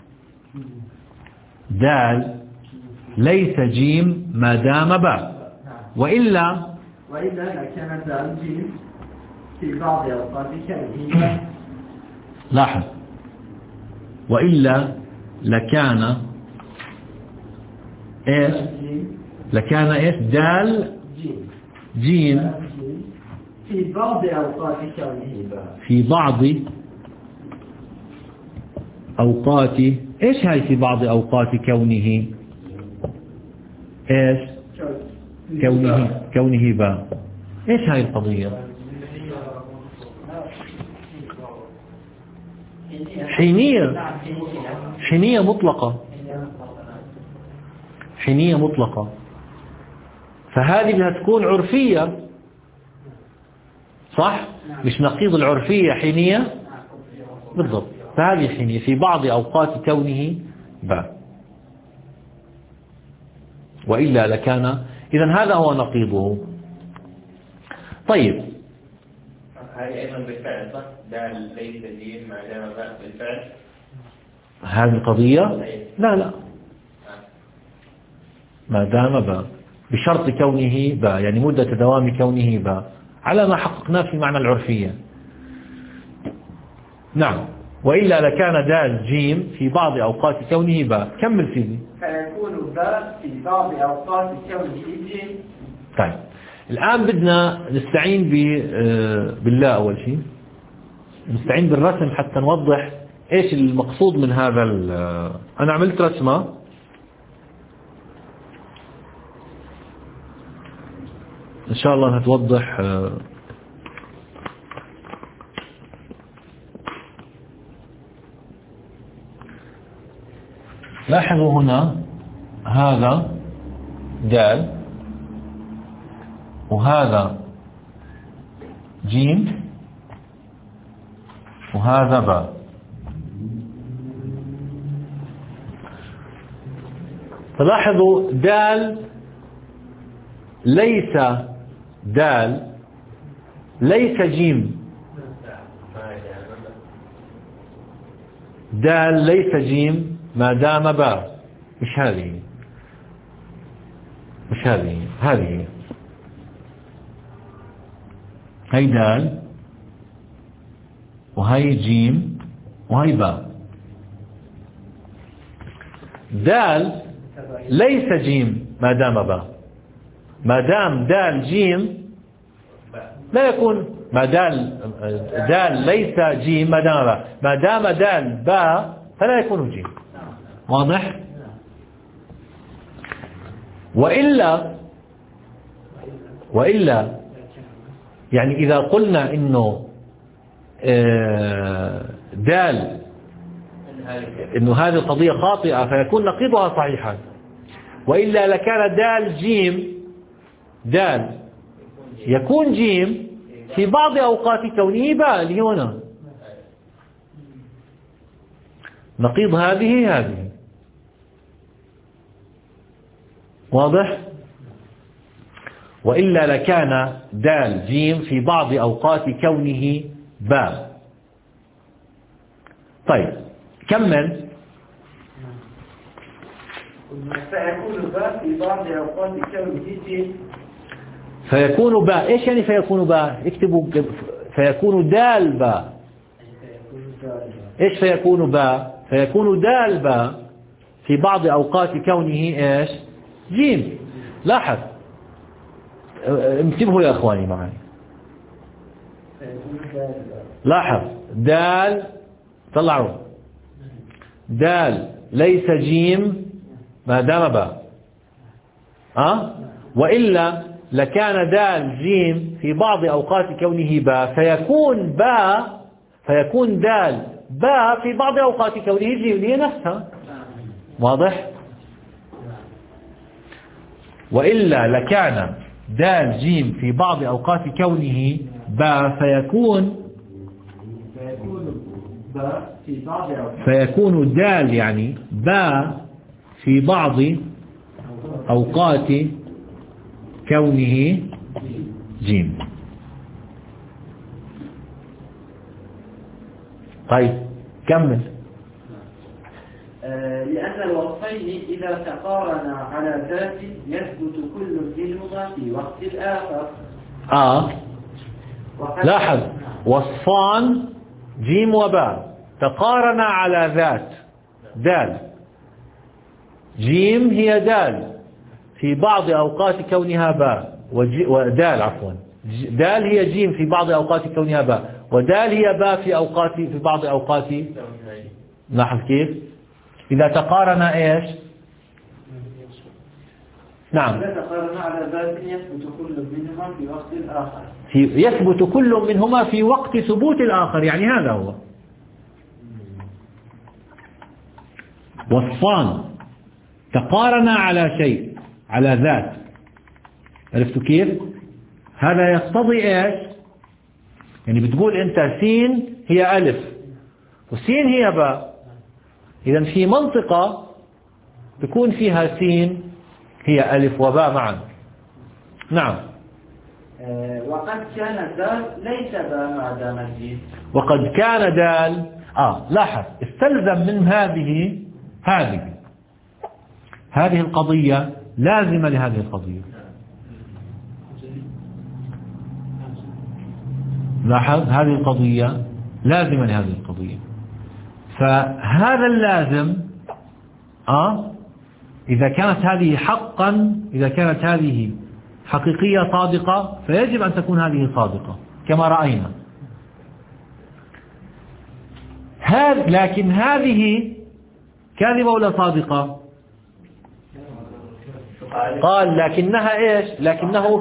دال ليس جيم ما دام باء وإلا وإلا لكان دال جيم في بعض أوقات كونه. لاحظ وإلا لكان إيش؟ لكان إيش؟ دال جيم في بعض أوقات كونه باء. في بعض أوقات إيش هاي في بعض أوقات كونه إيش؟ كونه كونه باء. إيش هاي القضية؟ حينية حينية مطلقة حينية مطلقة. فهذه بدها تكون عرفية، صح؟ مش نقيض العرفية حينية بالضبط. فهذه حينية في بعض أوقات كونه باء وإلا لكان. إذن هذا هو نقيضه. طيب هذه أيضا بالفعل صح؟ دال ليس جيم ما دام باء بالفعل. هذه القضية لا لا ما دام باء بشرط كونه باء، يعني مدة دوام كونه باء على ما حققناه في معنى العرفية. نعم. وإلا لكان دال جيم في بعض أوقات كونه باء. كمل سيدي. فيكون باء في بعض أوقات كونه جيم. طيب الآن بدنا نستعين بالله. أول شيء نستعين بالرسم حتى نوضح إيش المقصود من هذا. أنا عملت رسمة إن شاء الله أنها توضح. لاحظوا هنا هذا دال وهذا جيم وهذا باء. فلاحظوا دال ليس دال ليس جيم. دال ليس جيم ما دام باء. مش هذه مش هذه هذه هي دال وهي جيم وهي باء. دال ليس جيم ما دام باء. ما دام دال جيم لا يكون. ما دال دال ليس جيم ما دام باء. ما دام دال باء فلا يكون جيم. واضح؟ وإلا وإلا يعني إذا قلنا إنه دال إنه هذه القضية خاطئة فيكون نقيضها صحيحا. وإلا لكان دال جيم دال يكون جيم في بعض أوقات كونه باء اللي هنا. نقيض هذه هذه. واضح؟ وإلا لكان دال جيم في بعض أوقات كونه باء. طيب كمل. فيكون باء في بعض أوقات كونه جيم. فيكون باء. إيش يعني فيكون باء؟ اكتبوا فيكون دال باء. إيش فيكون باء؟ فيكون دال باء في بعض أوقات كونه إيش؟ جيم. لاحظ انتبهوا يا أخواني معي. لاحظ دال طلعوا دال ليس جيم ما دام باء. أه؟ وإلا لكان دال جيم في بعض أوقات كونه باء فيكون باء فيكون دال باء في بعض أوقات كونه جيم هي نفسها. واضح؟ وإلا لكان دال جيم في بعض أوقات كونه باء فيكون فيكون دال يعني باء في بعض أوقات كونه جيم. طيب كمل. لأن الوصفين إذا تقارنا على ذات يثبت كل منهما في وقت الآخر. آه لاحظ وصفان جيم وباء تقارنا على ذات دال. جيم هي دال في بعض أوقات كونها باء ودال عفوا دال هي جيم في بعض أوقات كونها باء ودال هي باء في أوقات في بعض أوقات. لاحظ كيف إذا تقارنا إيش؟ نعم إذا تقارنا على ذات يثبت كل منهما في وقت الآخر. في يثبت كل منهما في وقت ثبوت الآخر. يعني هذا هو وصفان تقارنا على شيء على ذات. عرفتوا كيف؟ هذا يقتضي إيش؟ يعني بتقول أنت سين هي ألف وسين هي باء. إذا في منطقة تكون فيها سين هي ألف وباء معا. نعم. وقد كان دال ليس باء ما دام الجيم. وقد كان دال آه لاحظ استلزم من هذه هذه هذه القضية لازمة لهذه القضية. لاحظ هذه القضية لازمة لهذه القضية. فهذا اللازم آه إذا كانت هذه حقا، إذا كانت هذه حقيقية صادقة فيجب أن تكون هذه صادقة كما رأينا. هذا لكن هذه كاذبة ولا صادقة؟ قال لكنها إيش؟ لكنه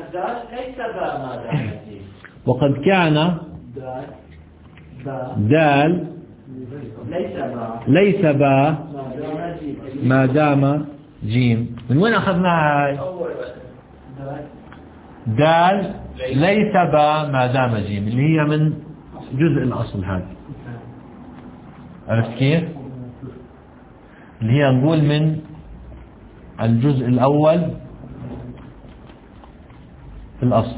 وقد كان دال ليس با ما دام جيم. من وين أخذناها هاي؟ دال ليس با ما دام جيم اللي هي من جزء الأصل هذا. عرفت كيف؟ اللي هي نقول من الجزء الأول في الأصل.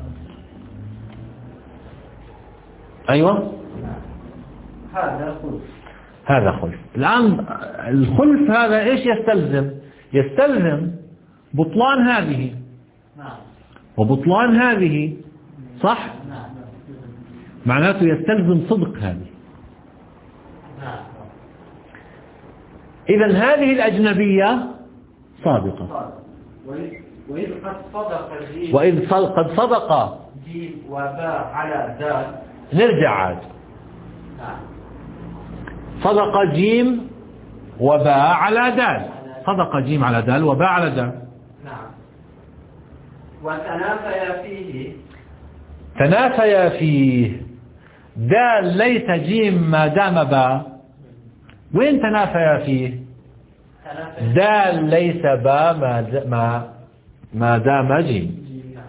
أيوة هذا خلف. هذا خلف. الآن الخلف هذا إيش يستلزم؟ يستلزم بطلان هذه وبطلان هذه، صح؟ معناته يستلزم صدق هذه. إذن هذه الأجنبية صادقة. وإذ قد صدق الجيم وإذ قد صدق جيم وباء على دال. نرجع عاد. صدق جيم وباء على دال. صدق جيم على دال وباء على دال. نعم. وتنافيا فيه. تنافيا فيه. دال ليس جيم ما دام باء. وين تنافيا فيه؟ دال ليس باء ما ما ما دام جيم.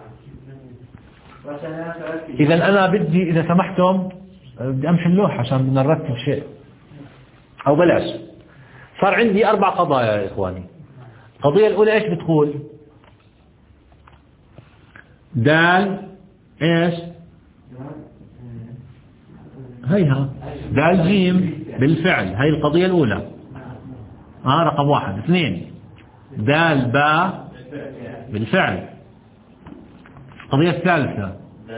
إذا أنا بدي إذا سمحتم بدي أمشي اللوحة عشان بدنا نرتب شيء. أو بلاش. صار عندي أربع قضايا يا إخواني. القضية الأولى إيش بتقول؟ دال إيش؟ هيها دال جيم بالفعل. هاي القضية الأولى. آه رقم واحد. اثنين دال باء بالفعل. القضية الثالثة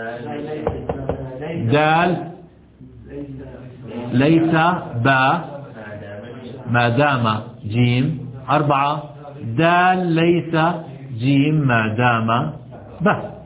دال ليس باء ما دام جيم. أربعة دال ليس جيم ما دام باء.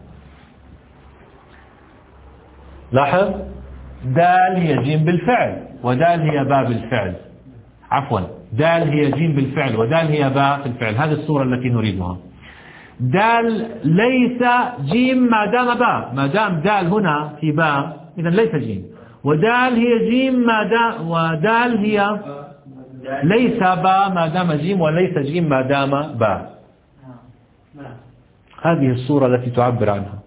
لاحظ دال هي جيم بالفعل ودال هي باء بالفعل. عفوا دال هي جيم بالفعل ودال هي باء في الفعل. هذه الصورة التي نريدها. دال ليس جيم ما دام باء. ما دام دال هنا في باء إذن ليس جيم. ودال هي جيم ما دام ودال هي ليس باء ما دام جيم وليس جيم ما دام باء. هذه الصورة التي تعبر عنها.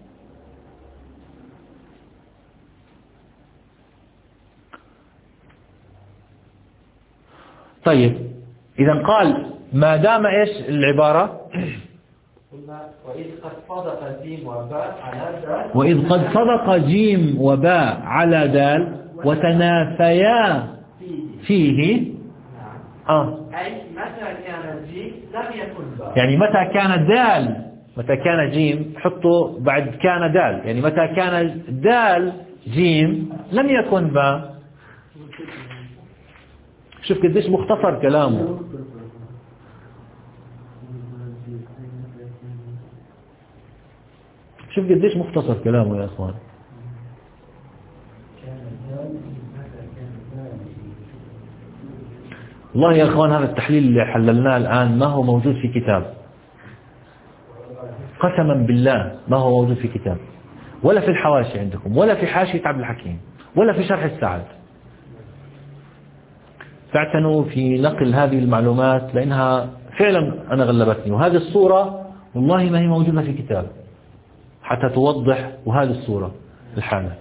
طيب إذا قال ما دام إيش العبارة؟ وإذ قد صدق جيم وباء على دال. وإذ قد صدق جيم وباء على دال وتنافيا فيه. آه. أي متى كان جيم لم يكن باء. يعني متى كان دال متى كان جيم حطوا بعد كان دال. يعني متى كان دال جيم لم يكن باء. شوف قديش مختصر كلامه. شوف قديش مختصر كلامه يا اخوان. والله يا اخوان هذا التحليل اللي حللناه الآن ما هو موجود في كتاب. قسما بالله ما هو موجود في كتاب ولا في الحواشي عندكم ولا في حاشية عبد الحكيم ولا في شرح السعد. فاعتنوا في نقل هذه المعلومات لأنها فعلا أنا غلبتني. وهذه الصورة والله ما هي موجودة في كتاب حتى توضح. وهذه الصورة الحالة.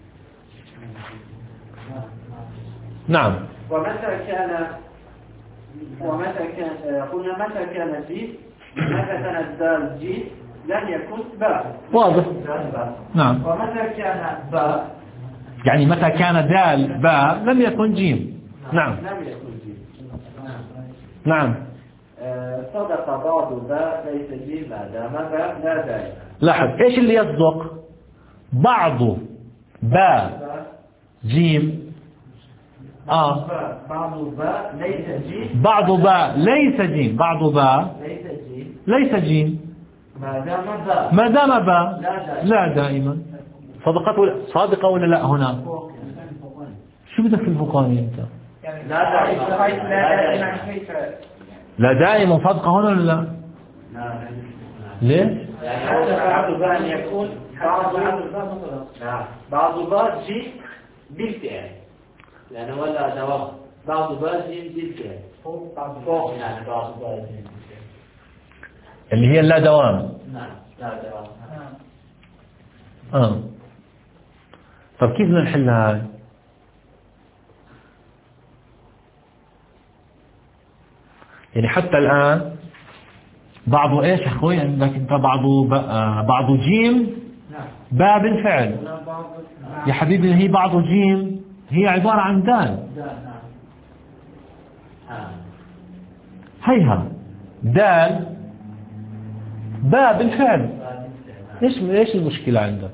نعم. ومتى كان ومتى كان قلنا متى كان جيم متى كان الدال جيم لم يكن باء. واضح. نعم. ومتى كان باء يعني متى كان دال باء لم يكن جيم. نعم. لم يكن جيم. نعم. صدق بعض باء ليس جيم ما دام باء لا دال. لاحظ ايش اللي يصدق؟ بعض باء جيم آه بعض باء ليس جيم بعض باء ليس جيم بعض باء ليس جيم ليس جيم ما دام باء ما دام باء لا لا دائما صدقت ولا صادقة ولا لا هنا شو بدك في الفوقاني أنت لا دائما لا دائما صادقة هنا ولا لا ليه بعض باء أن يكون بعض باء بعض باء جيم بالفعل لأنه ولا دوام بعض باء جيم بالفعل فوق يعني بعض باء جيم اللي هي لا دوام نعم لا دوام اه طب كيف بدنا نحلها هاي يعني حتى الآن بعضه ايش اخوي عندك انت بعضه بعضه جيم باء بالفعل يا حبيبي هي بعضه جيم هي عبارة عن دال هيها دال باء بالفعل ايش ايش المشكلة عندك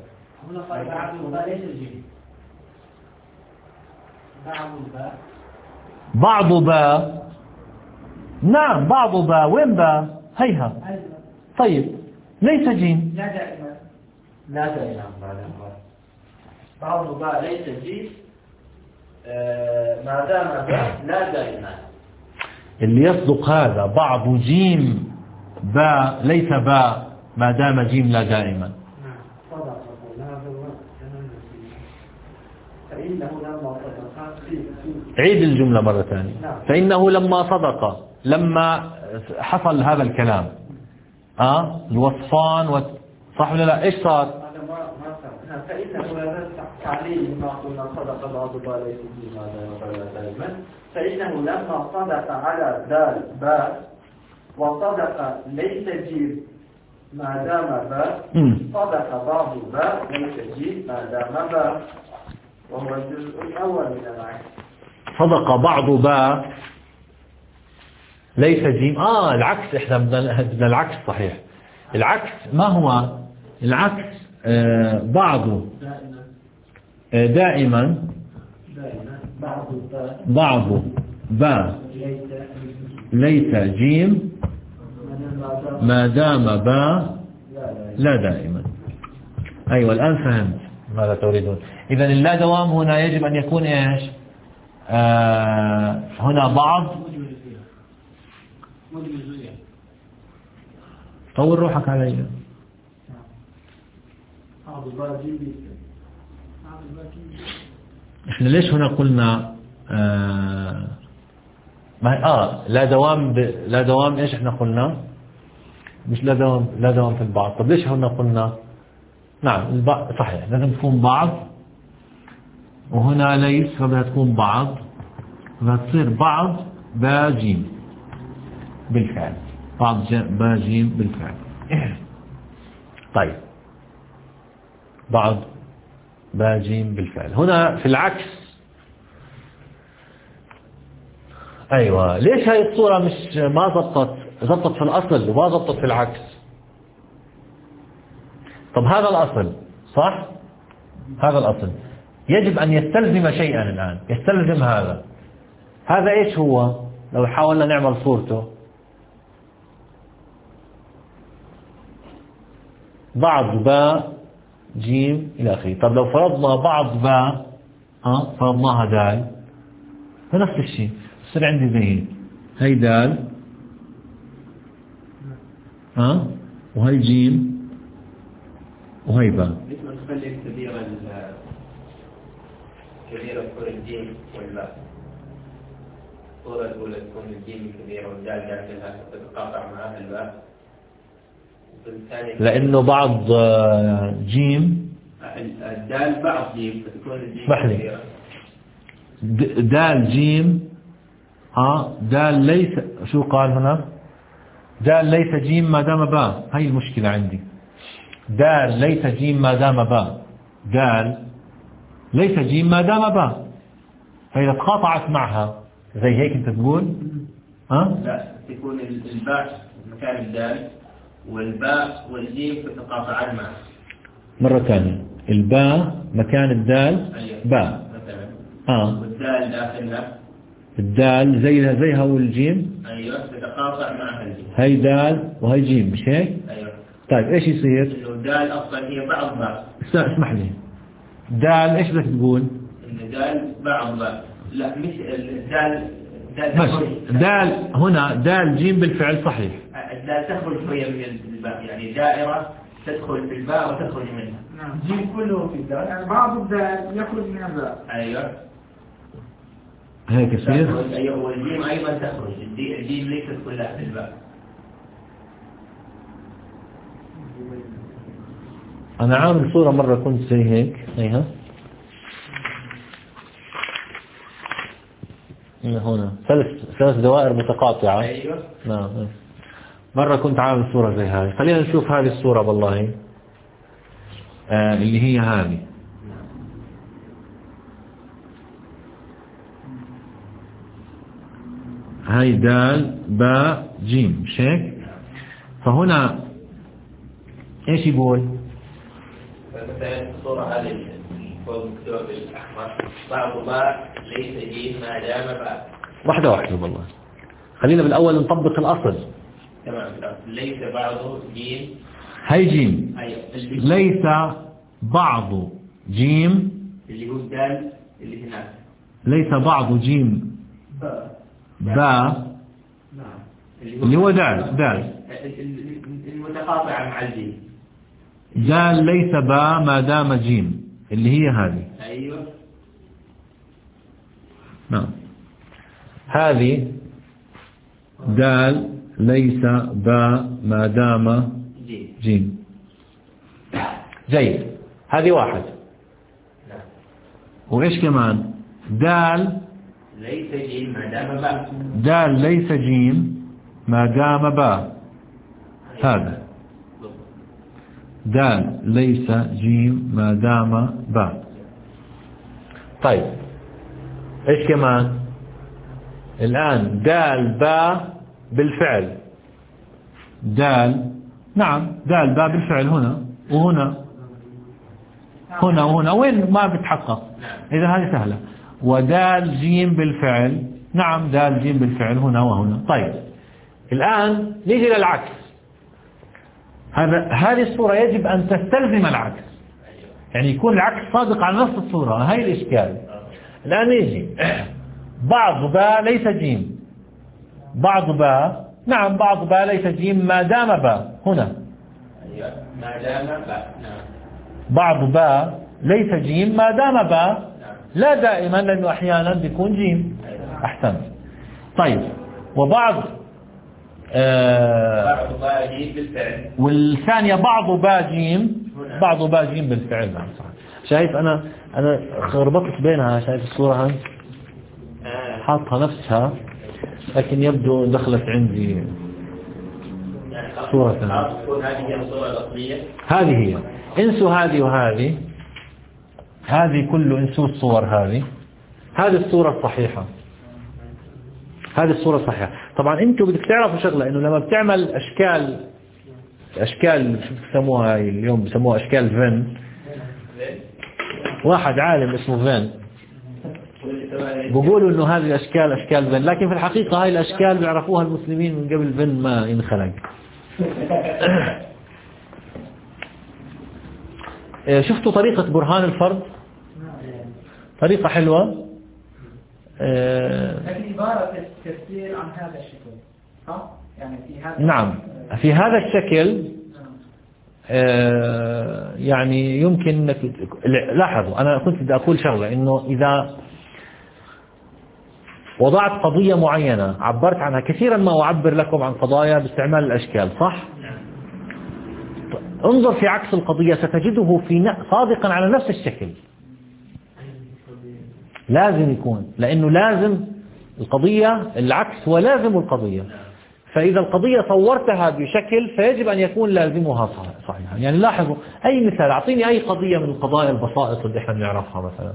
بعض باء نعم بعض باء وين باء هيها طيب ليس جيم لا دائما لا دائما بعض باء ليس جيم ما دام باء لا دائما اللي يصدق هذا بعض جيم باء ليس باء ما دام جيم لا دائما عيد الجملة مرة ثانية فإنه لما صدق لما حصل هذا الكلام اه الوصفان و... صح ولا لا ايش صار فإنه لا تعليل ما قلنا صدق بعض باء ليس جيم دائما فإنه لما صدق على دال باء وصدق ليس جيم ما دام باء صدق بعض باء ليس جيم ما دام باء وهو الجزء الأول من العكس صدق بعض باء ليس جيم اه العكس احنا بدنا العكس صحيح العكس ما هو العكس آه بعضه آه دائما بعض باء ليس جيم ما دام باء لا دائما أيوة الآن فهمت ماذا تريدون إذا اللا دوام هنا يجب أن يكون إيش آه هنا بعض طول روحك علي احنا ليش هنا قلنا آه ما اه لا دوام ب... لا دوام ايش احنا قلنا مش لا دوام لا دوام في البعض طب ليش هنا قلنا نعم البعض صحيح لازم تكون بعض وهنا ليس فبدها تكون بعض فتصير بعض با جيم بالفعل بعض با جيم بالفعل طيب بعض با جيم بالفعل هنا في العكس أيوة ليش هاي الصورة مش ما ضبطت ضبطت في الأصل وما ضبطت في العكس طب هذا الأصل صح هذا الأصل يجب أن يستلزم شيئا الآن يستلزم هذا هذا إيش هو لو حاولنا نعمل صورته بعض باء جيم إلى آخره طب لو فرضنا بعض باء ها فرضناها دال فنفس الشيء يصير عندي زي هي دال ها وهي جيم وهي باء ليش ما نخلي كبيرة كبيرة تكون الجيم والباء الصورة الأولى تكون الجيم كبيرة والدال داخلها تتقاطع معها الباء لأنه بعض جيم الدال بعض جيم فتكون الجيم كبيرة دال جيم ها دال ليس شو قال هنا دال ليس جيم ما دام باء هاي المشكلة عندي دال ليس جيم ما دام باء دال ليس جيم ما دام باء فإذا تقاطعت معها زي هيك انت تقول ها لا تكون الباء مكان الدال والباء والجيم تتقاطعان معها مرة ثانية الباء مكان الدال باء مثلا. آه والدال داخلها. الدال زيها زيها والجيم. أيوة تتقاطع معها الجيم. هي دال وهي جيم مش هيك؟ أيوة. طيب إيش يصير؟ إنه الدال أصلا هي بعض باء. اسمح لي. دال إيش بدك تقول؟ إن دال بعض باء. لا مش الدال. دال, دال هنا دال جيم بالفعل صحيح. الدال تخرج شوية من الباء يعني دائرة تدخل في الباء وتخرج منها. نعم. جيم كله في الدال يعني بعض الدال يخرج من الباء. أيوة. هيك يصير. أيوة والجيم أيضا تخرج الجيم ليست كلها في الباء. أنا عامل صورة مرة كنت زي هيك هيها هنا ثلاث ثلاث دوائر متقاطعة. أيوة. نعم. مرة كنت عامل صورة زي هذه. خلينا نشوف هذه الصورة والله آه اللي هي هذه. هاي دال باء جيم مش هيك؟ فهنا ايش يقول؟ مثلا الصورة هذه فوق مكتوب بالأحمر بعض باء ليس جيم ما دام باء. واحدة واحدة والله. خلينا بالأول نطبق الأصل. تمام. ليس بعضه جيم. هاي جيم. أيوة. ليس بعض جيم اللي هو الدال اللي هناك. ليس بعض جيم باء. باء. نعم. اللي هو دال دال. المتقاطعة مع الجيم. دال ليس باء ما دام جيم اللي هي هذه. أيوة. نعم. هذه دال ليس باء ما دام جيم. جيم. جيد. هذه واحد. نعم. وإيش كمان؟ دال ليس جيم ما دام باء. دال ليس جيم ما دام باء. هذا دال ليس جيم ما دام باء. طيب إيش كمان؟ الآن دال باء بالفعل. دال نعم دال باء بالفعل هنا وهنا هنا وهنا وين ما بتحقق. إذا هذه سهلة. ودال جيم بالفعل. نعم دال جيم بالفعل هنا وهنا. طيب الآن نيجي للعكس. هذا هذه الصورة يجب أن تستلزم العكس يعني يكون العكس صادق على نفس الصورة. هاي الإشكال. الآن نيجي بعض باء ليس جيم. بعض باء نعم بعض باء ليس جيم ما دام باء هنا. ما دام باء. نعم. بعض باء ليس جيم ما دام باء. لا دائما لأنه أحيانا بيكون جيم. أحسن. طيب وبعض آه بعض باء جيم بالفعل. والثانية بعض باء جيم. بعض باء جيم بالفعل. نعم صح. شايف أنا أنا ربطت بينها. شايف الصورة هاي حاطها نفسها لكن يبدو دخلت عندي صورة ثانية. هذه هي الصورة الأصلية. هذه هي. انسوا هذه وهذه. هذه كله انسوا الصور هذه. هذه الصورة الصحيحة. هذه الصورة الصحيحة. طبعا انتوا بدك تعرفوا شغلة انه لما بتعمل اشكال اشكال شو بسموها اليوم بسموها اشكال فين. واحد عالم اسمه فين بقولوا انه هذه الاشكال اشكال فين لكن في الحقيقة هاي الاشكال بيعرفوها المسلمين من قبل فين ما ينخلق. شفتوا طريقة برهان الفرد؟ طريقة حلوة. لكن عبارة تفسير عن هذا الشكل صح؟ يعني في هذا نعم في هذا الشكل يعني يمكن انك لاحظوا انا كنت بدي اقول شغلة انه اذا وضعت قضية معينة عبرت عنها كثيرا ما أعبر لكم عن قضايا باستعمال الأشكال صح؟ انظر في عكس القضية ستجده في صادقا على نفس الشكل. لازم يكون لأنه لازم القضية العكس ولازم القضية. فإذا القضية صورتها بشكل فيجب أن يكون لازمها صحيحا. يعني لاحظوا أي مثال أعطيني أي قضية من القضايا البسائط اللي احنا بنعرفها مثلا.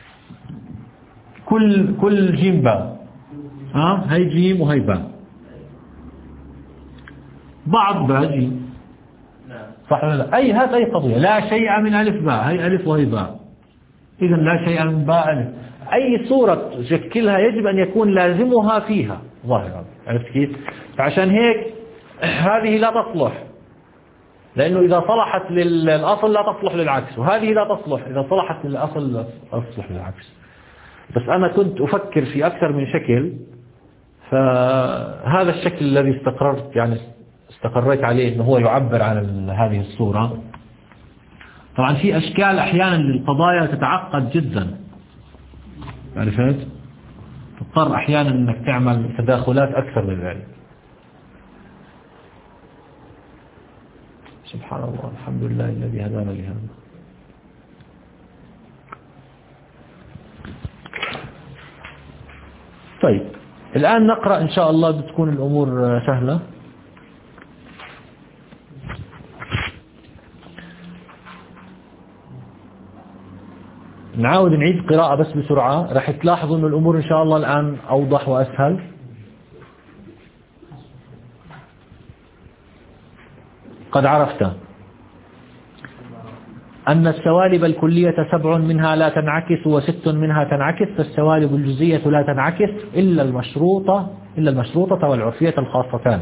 كل كل جيم باء. ها هي جيم وهي باء. بعض باء جيم. صح ولا لا؟ أي هات أي قضية، لا شيء من ألف باء، هي ألف وهي باء، إذا لا شيء من باء ألف، أي صورة تشكلها يجب أن يكون لازمها فيها ظاهرا. عرفت كيف؟ فعشان هيك هذه لا تصلح، لأنه إذا صلحت للأصل لا تصلح للعكس، وهذه لا تصلح إذا صلحت للأصل لا تصلح للعكس. بس أنا كنت أفكر في أكثر من شكل، فهذا الشكل الذي استقررت يعني استقريت عليه أنه هو يعبر عن هذه الصورة. طبعا في أشكال أحيانا للقضايا تتعقد جدا، عرفت؟ تضطر أحيانا أنك تعمل تداخلات أكثر من ذلك. سبحان الله، الحمد لله الذي هدانا لهذا. طيب الآن نقرأ إن شاء الله، بتكون الأمور سهلة. نعاود نعيد قراءة بس بسرعة، رح تلاحظوا أن الأمور إن شاء الله الآن أوضح وأسهل. قد عرفت أن السوالب الكلية سبع منها لا تنعكس وست منها تنعكس، فالسوالب الجزئية لا تنعكس إلا المشروطة إلا المشروطة والعرفية الخاصتان،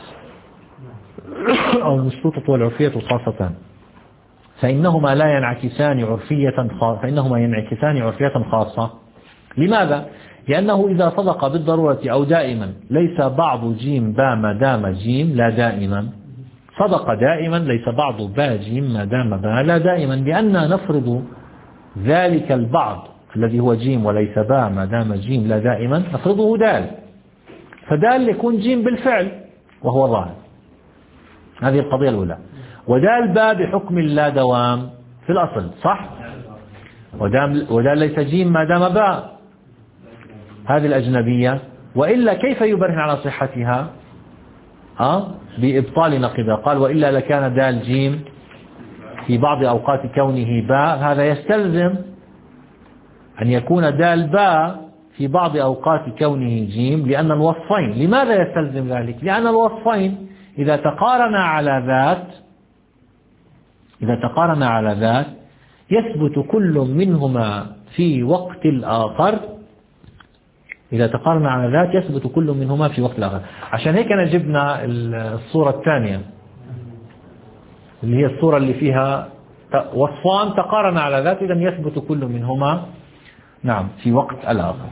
أو المشروطة والعرفية الخاصتان، فإنهما لا ينعكسان عرفية فإنهما ينعكسان عرفية خاصة. لماذا؟ لأنه إذا صدق بالضرورة أو دائما ليس بعض جيم با ما دام جيم لا دائما، صدق دائما ليس بعض با جيم ما دام با لا دائما، لأننا نفرض ذلك البعض الذي هو جيم وليس با ما دام جيم لا دائما نفرضه دال، فدال يكون جيم بالفعل وهو ظاهر. هذه القضية الأولى. ودال با بحكم لا دوام في الأصل، صح؟ ودال ليس جيم ما دام با، هذه الأجنبية. وإلا كيف يبرهن على صحتها؟ أه؟ بإبطال نقيضها، قال وإلا لكان دال جيم في بعض أوقات كونه باء، هذا يستلزم أن يكون دال باء في بعض أوقات كونه جيم، لأن الوصفين. لماذا يستلزم ذلك؟ لأن الوصفين إذا تقارنا على ذات إذا تقارنا على ذات يثبت كل منهما في وقت الآخر إذا تقارنا على ذات يثبت كل منهما في وقت الآخر. عشان هيك أنا جبنا الصورة الثانية اللي هي الصورة اللي فيها وصفان تقارنا على ذات، إذن يثبت كل منهما نعم في وقت الآخر.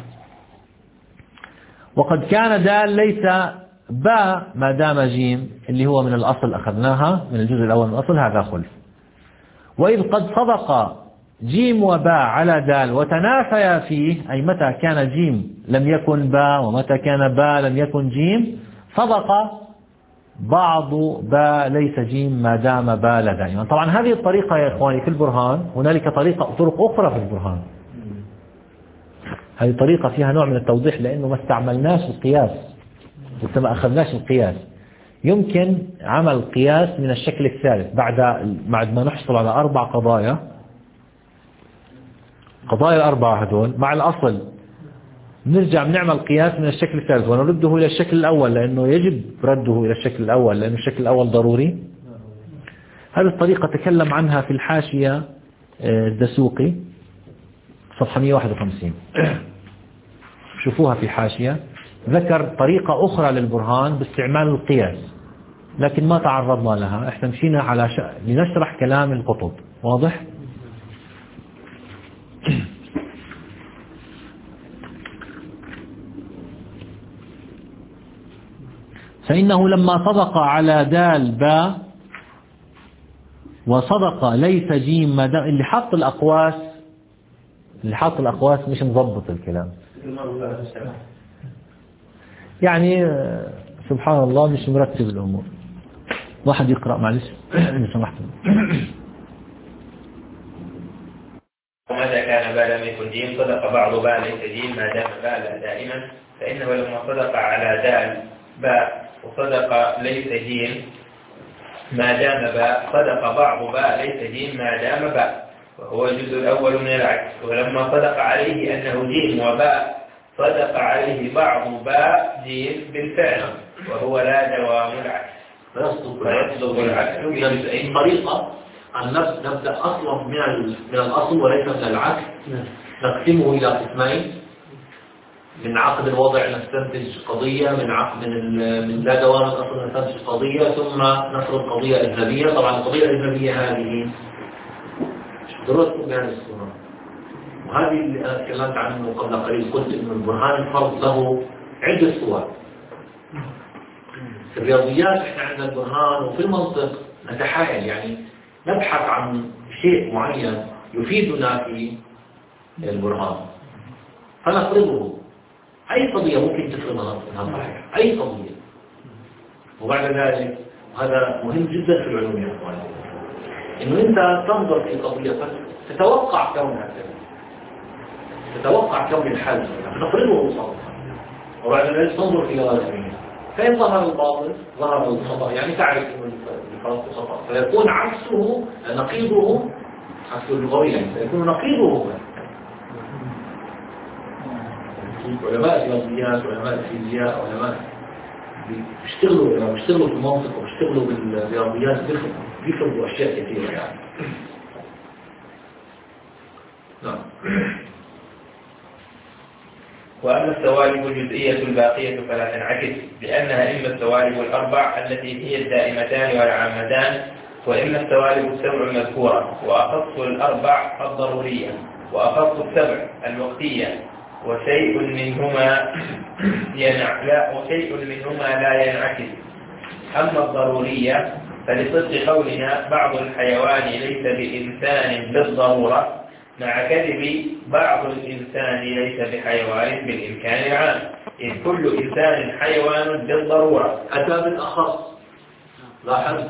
وقد كان دال ليس با ما دام جيم اللي هو من الأصل أخذناها من الجزء الأول من الأصل، هذا خلف. وإذ قد صدق جيم وباء على دال وتنافيا فيه، أي متى كان جيم لم يكن باء ومتى كان باء لم يكن جيم، صدق بعض باء ليس جيم ما دام باء لا دائما. طبعا هذه الطريقة يا إخواني في البرهان، هنالك طريقة طرق أخرى في البرهان، هذه طريقة فيها نوع من التوضيح لأنه ما استعملناش القياس، لسه ما أخذناش القياس. يمكن عمل قياس من الشكل الثالث بعد بعد ما نحصل على أربع قضايا قضايا الأربعة هذول مع الأصل، نرجع بنعمل قياس من الشكل الثالث ونرده إلى الشكل الأول، لأنه يجب رده إلى الشكل الأول لأن الشكل الأول ضروري. هذه الطريقة تكلم عنها في الحاشية الدسوقي صفحة مئة وواحد وخمسين، شوفوها في حاشية. ذكر طريقة أخرى للبرهان باستعمال القياس لكن ما تعرضنا لها، احنا مشينا على ش... لنشرح كلام القطب. واضح؟ فإنه لما صدق على دال باء وصدق ليس جيم ما دام، اللي حط الأقواس اللي حط الأقواس مش مضبط الكلام يعني سبحان الله مش مرتب الأمور. واحد يقرأ معلش إذا سمحت. ومتى كان باء لم يكن جيم صدق بعض باء ليس جيم ما دام باء لا دائما، فإنه لما صدق على دال باء وصدق ليس جيم ما دام باء صدق بعض باء ليس جيم ما دام باء، وهو الجزء الأول من العكس. ولما صدق عليه أنه جيم وباء صدق عليه بعض باء جيم بالفعل، وهو لا دوام العكس. فيصدق فيصدق العكس. إذا الطريقة أن نبدأ أصلا من من الأصل وليس من العكس، نقسمه إلى قسمين: من عقد الوضع نستنتج قضية، من عقد من من لا دوام الأصل نستنتج قضية، ثم نفرض قضية أجنبية. طبعا القضية الأجنبية هذه درستم بهذه الصورة، وهذه اللي أنا تكلمت عنه قبل قليل، قلت إن البرهان الفرض له عدة صور. في الرياضيات إحنا عندنا البرهان، وفي المنطق نتحايل، يعني نبحث عن شيء معين يفيدنا في البرهان فنفرضه. أي قضية ممكن تفرضها في صحيح، أي قضية. وبعد ذلك هذا مهم جدا في العلوم يا أخواني، إنه أنت تنظر في قضية تتوقع كونها كذا، تتوقع كون الحل، نفرضه صراحة، وبعد ذلك تنظر في لوازمه، فإن ظهر الباطل ظهر الخطأ، يعني تعرف إنه الفرق خطأ، فيكون عكسه نقيضه، عكسه اللغويا فيكون نقيضه. علماء الرياضيات، علماء الفيزياء، علماء بيشتغلوا بيشتغلوا في المنطق وبيشتغلوا بالرياضيات، بيفرضوا أشياء كثيرة يعني. نعم. وأما السوالب الجزئية الباقية فلا تنعكس، لأنها إما السوالب الأربع التي هي الدائمتان والعامتان، وإما السوالب السبع المذكورة، وأخص الأربع الضرورية، وأخص السبع الوقتية، وشيء منهما ينع... لا وشيء منهما لا ينعكس. أما الضرورية فلصدق قولنا بعض الحيوان ليس بإنسان بالضرورة، مع كذب بعض الإنسان ليس بحيوان بالإمكان العام، إذ كل إنسان حيوان بالضرورة. أتى بالأخص، لاحظ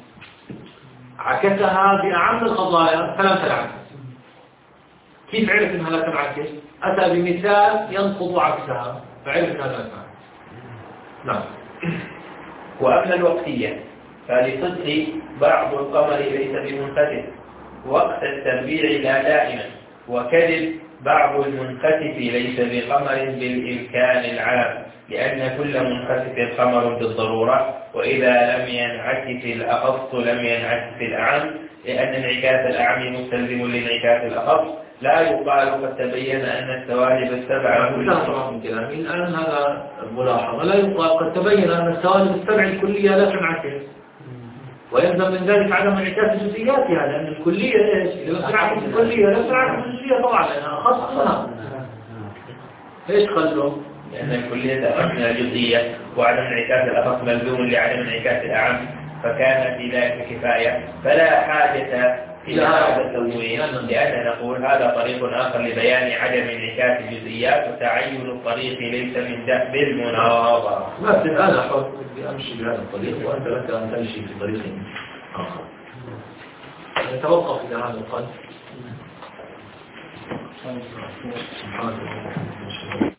عكسها بأعم القضايا فلم تنعكس. كيف عرف أنها لا تنعكس؟ أتى بمثال ينقض عكسها فعرف أنها لا تنعكس. نعم. وأما الوقتية فلصدق بعض القمر ليس بمنخسف وقت التربيع لا دائما، وكذب بعض المنخسف ليس بقمر بالإمكان العام، لأن كل منخسف قمر بالضرورة، وإذا لم ينعكس الأخص لم ينعكس الأعم، لأن انعكاس الأعم مستلزم لانعكاس الأخص. لا يقال قد تبين أن السوالب السبعة كلها طبعا من كلامي الآن هذا الملاحظة، لا يقال قد تبين أن السوالب السبع الكلية لا تنعكس، ويلزم من ذلك عدم انعكاس جزئياتها، لأن الكلية إيش؟ إذا تنعكس الكلية لا تنعكس الجزئية طبعا لأنها أخص منها. إيش خلوا؟ لأن الكلية أخص من الجزئية، وعدم انعكاس الأخص ملزوم لعدم انعكاس الأعم، فكان في ذلك كفاية، فلا حاجة إلى هذا التوضيح، لأننا نقول هذا طريق آخر لبيان عدم انعكاس الجزئيات، وتعين الطريق ليس من دأب المناظرة. مثل أنا حر أمشي بهذا الطريق وأنت لك أن تمشي في طريق آخر، نتوقف إلى هذا القدر. سبحانه وتعالى.